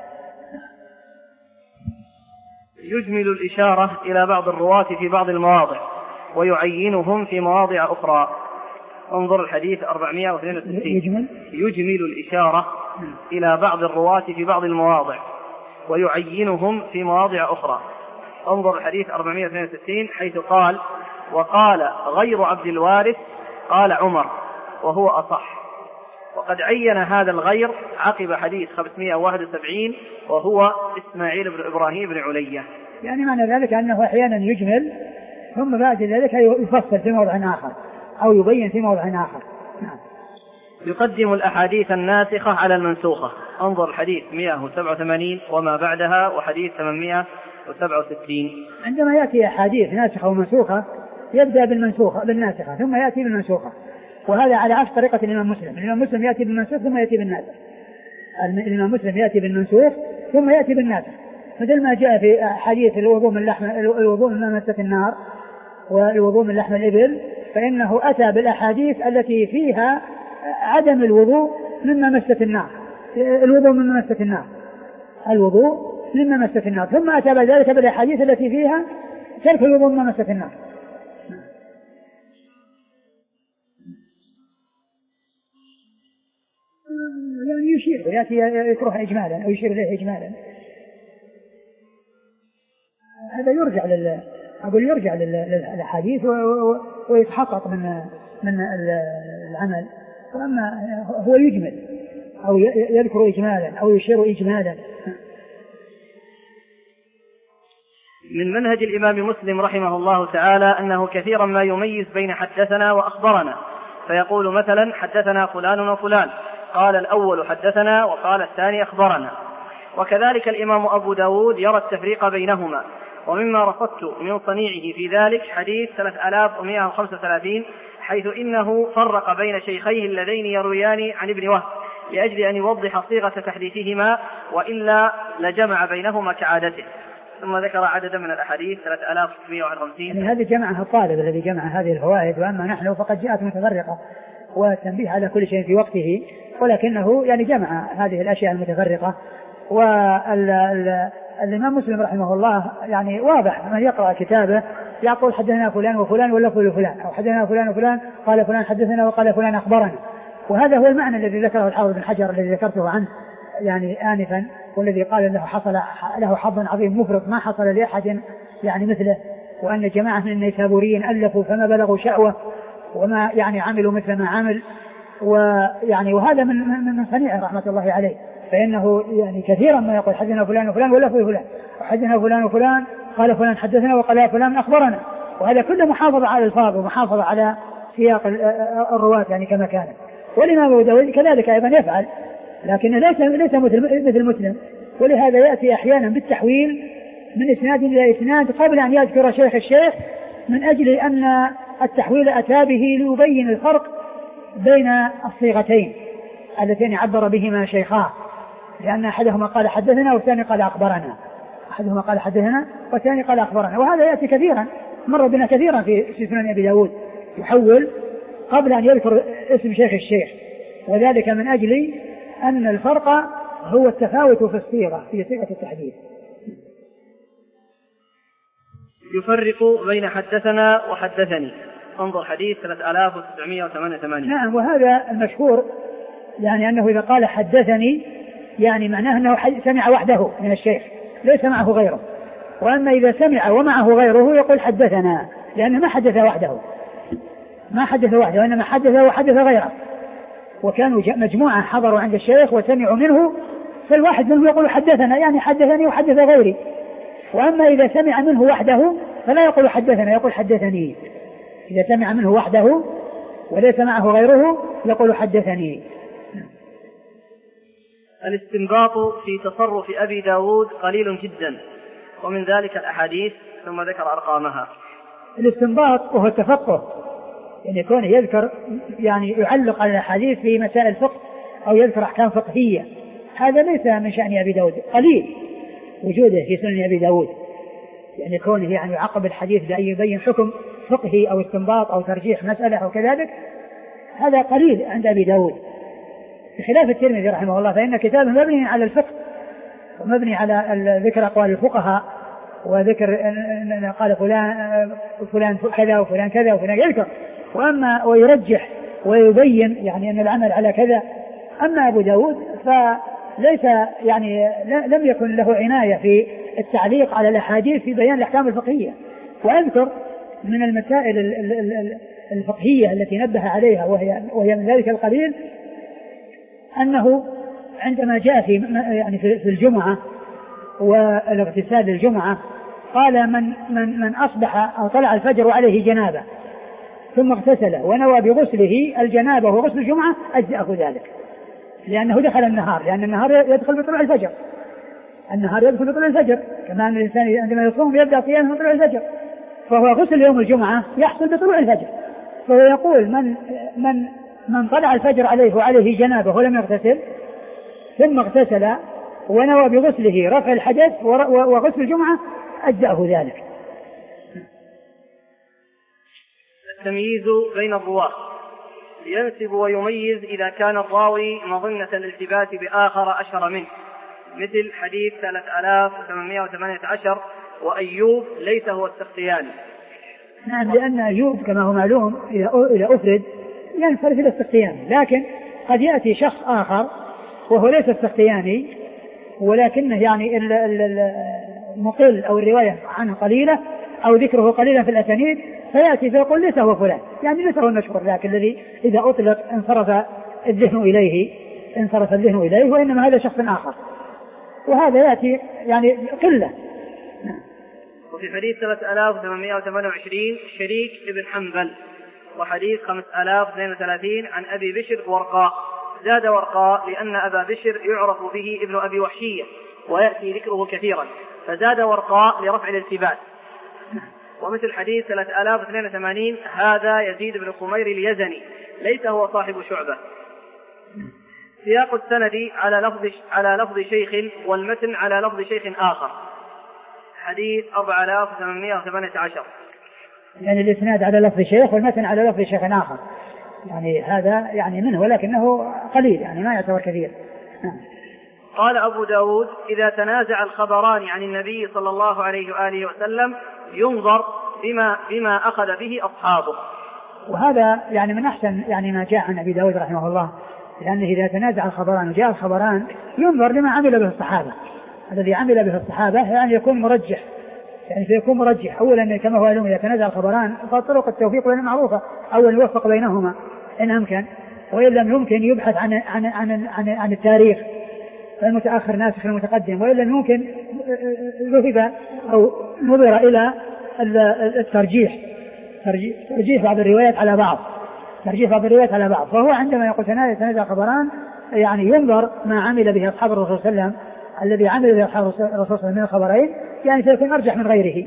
يجمل الإشارة إلى بعض الرواة في بعض المواضع ويعينهم في مواضع أخرى. انظر الحديث أربعمائة واثنين وستين. يجمل, يجمل الإشارة إلى بعض الرواة في بعض المواضع ويعينهم في مواضع أخرى. انظر الحديث أربعمائة واثنين وستين حيث قال وقال غير عبد الوارث قال عمر وهو أصح. وقد عين هذا الغير عقب حديث خمسمائة وواحد وسبعين وهو إسماعيل بن إبراهيم بن علية. يعني معنى ذلك أنه أحيانا يجمل ثم بعد ذلك يفصل في موضع آخر أو يبين في موضع آخر. نعم. يقدم الأحاديث الناسخة على المنسوخة. انظر الحديث مئة وسبعة وثمانين وما بعدها وحديث ثمانمائة وسبعة وستين. عندما يأتي أحاديث ناسخة ومنسوخة يبدأ بالمنسوخة بالناسخة ثم يأتي بالمنسوخة وهذا على عكس طريقة الإمام مسلم. الإمام مسلم يأتي بالمنسوخ ثم يأتي بالناسخ. الإمام مسلم يأتي بالمنسوخ ثم يأتي بالناسخ مثل ما جاء في حديث الوضوء من لحم الوضوء من مسة النار والوضوء من لحم الإبل فإنه أتى بالأحاديث التي فيها عدم الوضوء مما مسة النار الوضوء مما مسة النار الوضوء مما مسة النار ثم أتى بعد ذلك بالأحاديث التي فيها ترك الوضوء مما مسة النار. يعني يشير يأتي يكره إجمالا أو يشير إليه إجمالا. هذا يرجع لل أقول يرجع للحديث ويتحقق من من العمل. وأما هو يجمل أو يذكر إجمالا أو يشير إجمالا. من منهج الإمام مسلم رحمه الله تعالى أنه كثيرا ما يميز بين حدثنا وأخبرنا فيقول مثلا حدثنا فلان وفلان قال الأول حدثنا وقال الثاني أخبرنا. وكذلك الإمام أبو داود يرى التفريق بينهما. ومما رصدت من صنيعه في ذلك حديث ثلاثة آلاف ومائة وخمسة وثلاثين حيث إنه فرق بين شيخيه اللذين يرويان عن ابن وهب لأجل أن يوضح صيغة تحديثهما وإلا لجمع بينهما كعادته. ثم ذكر عددا من الأحاديث ثلاثة آلاف وستمائة وواحد وخمسين. يعني هذه جمعها الطالب الذي جمع هذه الفوائد. وأما نحن فقد جاءت متفرقة والتنبيه على كل شيء في وقته ولكنه يعني جمع هذه الأشياء المتفرقة. والإمام مسلم رحمه الله يعني واضح من يقرأ كتابه يقول حدثنا فلان وفلان واللفظ لفلان أو حدثنا فلان وفلان قال فلان حدثنا وقال فلان أخبرنا. وهذا هو المعنى الذي ذكره الحافظ بن حجر الذي ذكرته عنه يعني آنفا والذي قال له حصل له حظ عظيم مفرط ما حصل لأحد يعني مثله وأن جماعة من النيسابوريين ألفوا فما بلغوا شأوة وما يعني عملوا مثل ما عمل. ويعني وهذا من من صنيعه رحمة الله عليه. فإنه يعني كثيرا ما يقول حدثنا فلان وفلان ولا فلان وحدثنا فلان وفلان قال فلان حدثنا وقال فلان أخبرنا. وهذا كله محافظة على الفاظ ومحافظة على سياق الرواة يعني كما كان. والإمام أبو داود كذلك أيضا يفعل لكن ليس ليس مثل مسلم. ولهذا يأتي أحيانا بالتحويل من إسناد إلى إسناد قبل أن يذكر شيخ الشيخ من أجل أن التحويل أتى به ليبين الفرق بين الصيغتين اللتين عبر بهما شيخاه لأن أحدهما قال حدثنا والثاني قال أخبرنا، أحدهما قال حدثنا والثاني قال أخبرنا. وهذا يأتي كثيرا، مر بنا كثيرا في سنن أبي داود، يحول قبل أن يذكر اسم شيخ الشيخ، وذلك من أجل أن الفرق هو التفاوت في الصيغة، في صيغة التحديث. يفرق بين حدثنا وحدثني، انظر حديث ثلاثة آلاف وتسعمائة وثمانية وثمانين. نعم، وهذا المشهور، يعني أنه إذا قال حدثني يعني معناه أنه سمع وحده من الشيخ ليس معه غيره، وأما إذا سمع ومعه غيره يقول حدثنا، لأنه ما حدث وحده ما حدث وحده وإنما حدث وحدث غيره، وكانوا مجموعة حضروا عند الشيخ وسمعوا منه، فالواحد منهم يقول حدثنا يعني حدثني وحدث غيري. وأما إذا سمع منه وحده فلا يقول حدثنا، يقول حدثني. إذا سمع منه وحده وليس معه غيره يقول حدثني. الاستنباط في تصرف أبي داود قليل جدا، ومن ذلك الأحاديث، ثم ذكر أرقامها. الاستنباط وهو التفقه، يعني يكون يذكر يعني يعلق على الأحاديث في مسائل الفقه أو يذكر أحكام فقهية، هذا ليس من شأن أبي داود، قليل وجوده في سنن أبي داود، يعني كونه يعني يعقب الحديث بأن يبين حكم فقهي أو استنباط أو ترجيح مسألة أو كذلك، هذا قليل عند أبي داود، بخلاف الترمذي رحمه الله، فإن كتابه مبني على الفقه ومبني على ذكر أقوال الفقهاء وذكر قال فلان فلان كذا وفلان كذا وفلان يذكر، وأما ويرجح ويبين يعني أن العمل على كذا. أما أبو داود فليس يعني لم يكن له عناية في التعليق على الأحاديث في بيان الأحكام الفقهية. وأذكر من المسائل الفقهية التي نبه عليها وهي وهي من ذلك القليل أنه عندما جاء في يعني في الجمعة والاغتسال للجمعة قال من من من أصبح أو طلع الفجر وعليه جنابة ثم اغتسل ونوى بغسله الجنابة وغسل الجمعة أجزأه ذلك، لأنه دخل النهار، لأن النهار يدخل بطلوع الفجر، النهار يدخل بطلوع الفجر، كما أن الإنسان عندما يصوم يبدأ صيامه بطلوع الفجر، فهو غسل يوم الجمعة يحصل بطلوع الفجر. فهو يقول من من من طلع الفجر عليه وعليه جنابه ولم يغتسل ثم اغتسل ونوى بغسله رفع الحدث وغسل الجمعة أجزأه ذلك. التمييز بين الرواة، ينسب ويميز إذا كان الراوي مظنة الالتباس بآخر أشهر منه، مثل حديث ثلاثة آلاف وثمانمائة وثمانية عشر وأيوب ليس هو السختياني. نعم، لأن أيوب كما هو معلوم إذا أفرد ينصرف إلى السختياني، لكن قد يأتي شخص آخر وهو ليس السختياني ولكنه يعني المقل أو الرواية عنه قليلة أو ذكره قليلا في الأسانيد، فيأتي فيقول ليس هو فلان، يعني ليس هو المشهور، لكن الذي إذا أطلق انصرف الذهن إليه انصرف الذهن إليه وإنما هذا شخص آخر، وهذا يأتي يعني قلة. وفي حديث ثلاثة آلاف وثمانمائة وثمانية وعشرين شريك ابن حنبل، وحديث خمسة آلاف واثنين وثلاثين عن أبي بشر ورقاء، زاد ورقاء لأن أبا بشر يعرف به ابن أبي وحشية ويأتي ذكره كثيرا، فزاد ورقاء لرفع الالتباس. ومثل حديث ثلاثة آلاف واثنين وثمانين هذا يزيد بن خمير اليزني ليس هو صاحب شعبة. سياق السند على لفظ على لفظ شيخ والمتن على لفظ شيخ آخر، حديث أربعة آلاف وثمانمائة وثمانية عشر، يعني الإسناد على لفظ شيخ والمتن على لفظ شيخ آخر، يعني هذا يعني منه ولكنه قليل، يعني ما يعتبر كثير. قال أبو داود إذا تنازع الخبران عن النبي صلى الله عليه وآله وسلم ينظر بما, بما أخذ به أصحابه. وهذا يعني من أحسن يعني ما جاء عن أبي داود رحمه الله، لأنه إذا تنازع الخبران وجاء الخبران ينظر لما عمل به الصحابة، الذي عمل به الصحابة يعني يكون مرجح، يعني سيكون مرجح. أولا كما هو علم إذا تنازع الخبران فطرق التوفيق بين معروفة، أولا يوفق بينهما إن أمكن، وإن لم يمكن يبحث عن عن عن عن, عن التاريخ المتأخر ناسخ المتقدم، وإن لم يمكن ذهب أو نظر إلى الترجيح ترجيح بعض الروايات على بعض ترجيح بعض الروايات على بعض. فهو عندما يقول تنازع الخبران يعني ينظر ما عمل به أصحاب الرسول صلى الله عليه وسلم، الذي عمل به أصحاب الرسول صلى الله عليه وسلم من الخبرين يعني سيكون أرجح من غيره.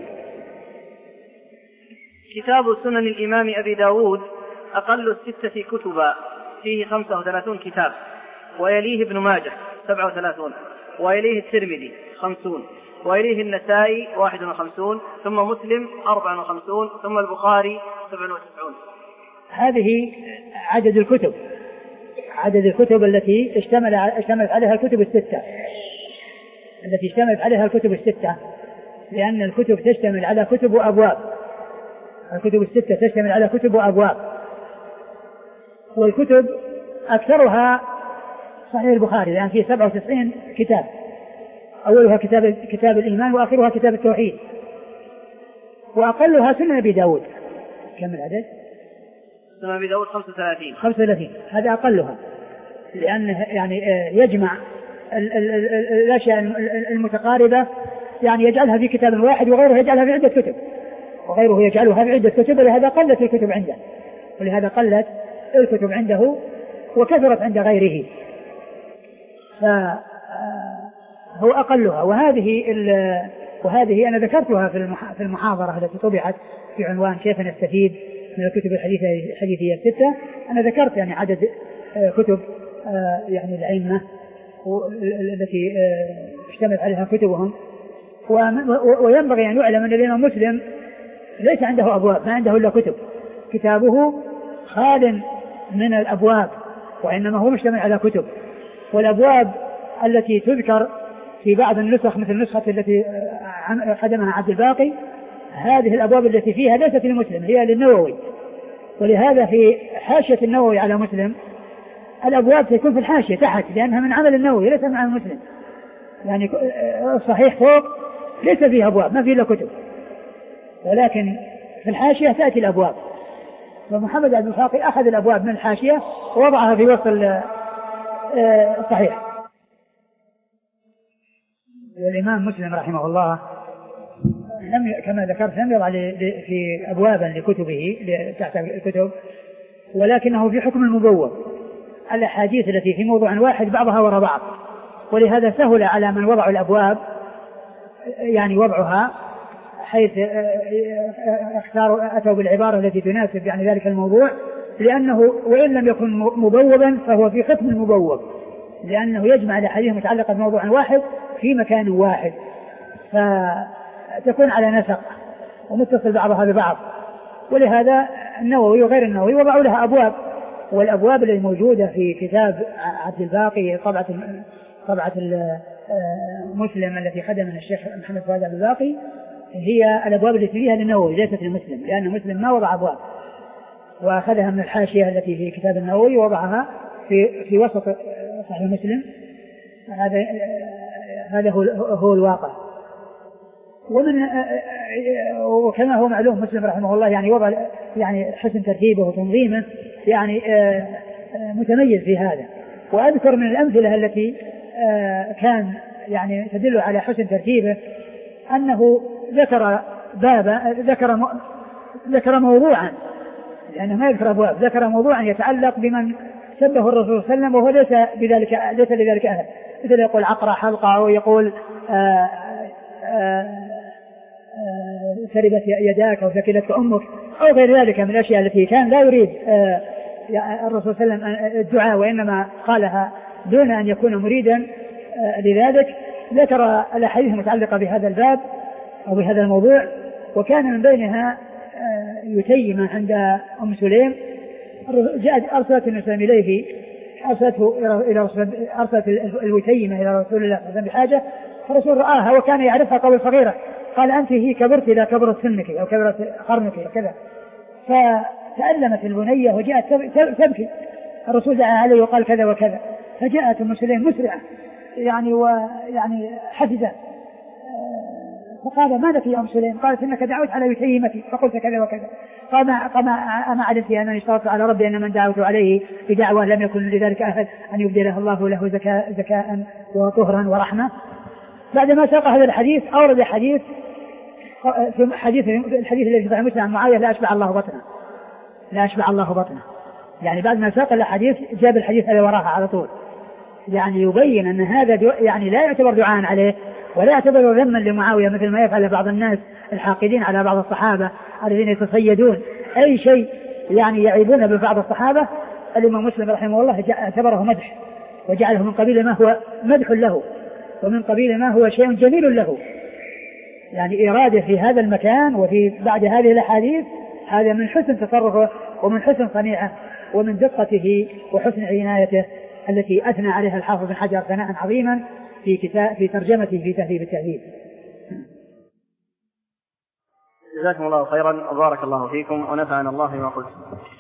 كتاب سنن الإمام أبي داود أقل الستة كتبا، فيه خمسة وثلاثون كتاب، ويليه ابن ماجه سبعة وثلاثون، وإليه الترمذي خمسون، وإليه النسائي واحد وخمسون، ثم مسلم أربع وخمسون، ثم البخاري سبع وتسعون. هذه عدد الكتب، عدد الكتب التي اشتمل اشتملت عليها الكتب الستة، التي اشتملت عليها الكتب الستة، لأن الكتب تشتمل على كتب وأبواب، الكتب الستة تشتمل على كتب وأبواب، والكتب أكثرها صحيح البخاري لأن فيه سبعة وتسعين كتاب، أولها كتاب كتاب الإيمان وآخرها كتاب التوحيد، وأقلها سنن أبي داود. كم العدد؟ سنن أبي داود خمسة وثلاثين. خمسة وثلاثين هذا أقلها، لأنه يعني يجمع الأشياء المتقاربة، يعني يجعلها في كتاب واحد وغيره يجعلها في عدة كتب، وغيره يجعلها في عدة كتب، ولهذا قلت الكتب عنده، ولهذا قلت الكتب عنده وكثرت عند غيره، فهو أقلها. وهذه وهذه أنا ذكرتها في المحاضرة التي طبعت في عنوان كيف نستفيد من الكتب الحديثية الستة. أنا ذكرت يعني عدد كتب يعني الأئمة التي اشتملت عليها كتبهم، وينبغي أن يعلم أن الإمام مسلم ليس عنده أبواب، ما عنده إلا كتب، كتابه خال من الأبواب، وإنما هو مشتمل على كتب. والأبواب التي تذكر في بعض النسخ مثل النسخة التي خدمها عبد الباقي، هذه الأبواب التي فيها ليست لمسلم، هي للنووي، ولهذا في حاشية النووي على مسلم الأبواب تكون في الحاشية تحت، لأنها من عمل النووي ليس من عمل مسلم. يعني الصحيح فوق ليس فيه أبواب، ما فيه إلا كتب، ولكن في الحاشية تأتي الأبواب. ومحمد عبد الباقي أخذ الأبواب من الحاشية ووضعها في وسط الصحيح. الإمام مسلم رحمه الله لم كما ذكرت لم يضع في أبوابا لكتبه تحت الكتب، ولكنه في حكم المبوب، الأحاديث التي في موضوع واحد بعضها وراء بعض، ولهذا سهل على من وضعوا الأبواب يعني وضعها، حيث اختاروا أتوا بالعبارة التي تناسب يعني ذلك الموضوع، لأنه وإن لم يكن مبوبا فهو في حكم المبوب، لأنه يجمع الأحاديث المتعلقة بموضوع واحد في مكان واحد، فتكون على نسق ومتصل بعضها ببعض. ولهذا النووي وغير النووي وضعوا لها أبواب، والأبواب اللي موجودة في كتاب عبد الباقي طبعة طبعة مسلم التي خدمها الشيخ محمد فؤاد عبد الباقي هي الأبواب التي فيها للنووي ليست للمسلم، لأن مسلم ما وضع أبواب، وأخذها من الحاشية التي في كتاب النووي ووضعها في في وسط صحيح مسلم. هذا هذا هو هو الواقع. ومن وكما هو معلوم مسلم رحمه الله يعني وضع يعني حسن ترتيبه وتنظيمه يعني متميز في هذا. وأذكر من الأمثلة التي كان يعني تدل على حسن ترتيبه أنه ذكر بابا ذكر ذكر موضوعا، لأنه ما يذكر أبواب، ذكر موضوعا يتعلق بمن سبه الرسول صلى الله عليه وسلم وهو ليس بذلك ليس لذلك أهل، مثل يقول عقرة حلقة أو يقول سربت يداك أو ثكلتك أمك أو غير ذلك من الأشياء التي كان لا يريد الرسول صلى الله عليه وسلم الدعاء وإنما قالها دون أن يكون مريدا لذلك. ذكر الأحاديث المتعلقة بهذا الباب أو بهذا الموضوع، وكان من بينها يتيمة عند أم سليم، جاءت أرسلت النسلم إليه أرسلته إلى أرسلت الوتيمة إلى رسول الله صلى الله عليه وسلم بحاجة، فالرسول رآها وكان يعرفها قبل صغيرة، قال أنت هي كبرت إلى كبرت سنك أو كبرت قرنك وكذا، فتألمت البنية وجاءت تبكي، الرسول دعا عليه وقال كذا وكذا، فجاءت أم سليم مسرعة يعني ويعني حفزة، فقال ما لك يا أم سليم؟ قالت إنك دعوت على يتيمتي فقلت كذا وكذا. قال ما علمت أنني اشترطت على ربي أن من دعوت عليه بدعوة لم يكن لذلك أحد أن يبدله الله له زكاء, زكاء وطهرا ورحمة. بعدما ساق هذا الحديث أورد حديث في حديث الحديث الذي في صحيح مسلم عن معاوية لا أشبع الله بطنه لا أشبع الله بطنه يعني بعد ما ساق الحديث جاب الحديث الذي وراها على طول، يعني يبين أن هذا يعني لا يعتبر دعاء عليه ولا يعتبر ذما لمعاوية مثل ما يفعل بعض الناس الحاقدين على بعض الصحابة الذين يتصيدون أي شيء يعني يعيبون ببعض الصحابة. الإمام مسلم رحمه الله اعتبره مدح وجعله من قبيل ما هو مدح له ومن قبيل ما هو شيء جميل له. يعني إرادة في هذا المكان وفي بعد هذه الأحاديث هذا من حسن تصرفه ومن حسن صنيعه ومن دقته وحسن عنايته التي أثنى عليها الحافظ بن حجر ثناء عظيما في كتاب في ترجمته في تهذيب التهذيب. جزاكم الله خيرا وبارك الله فيكم ونفعنا الله بما قلت.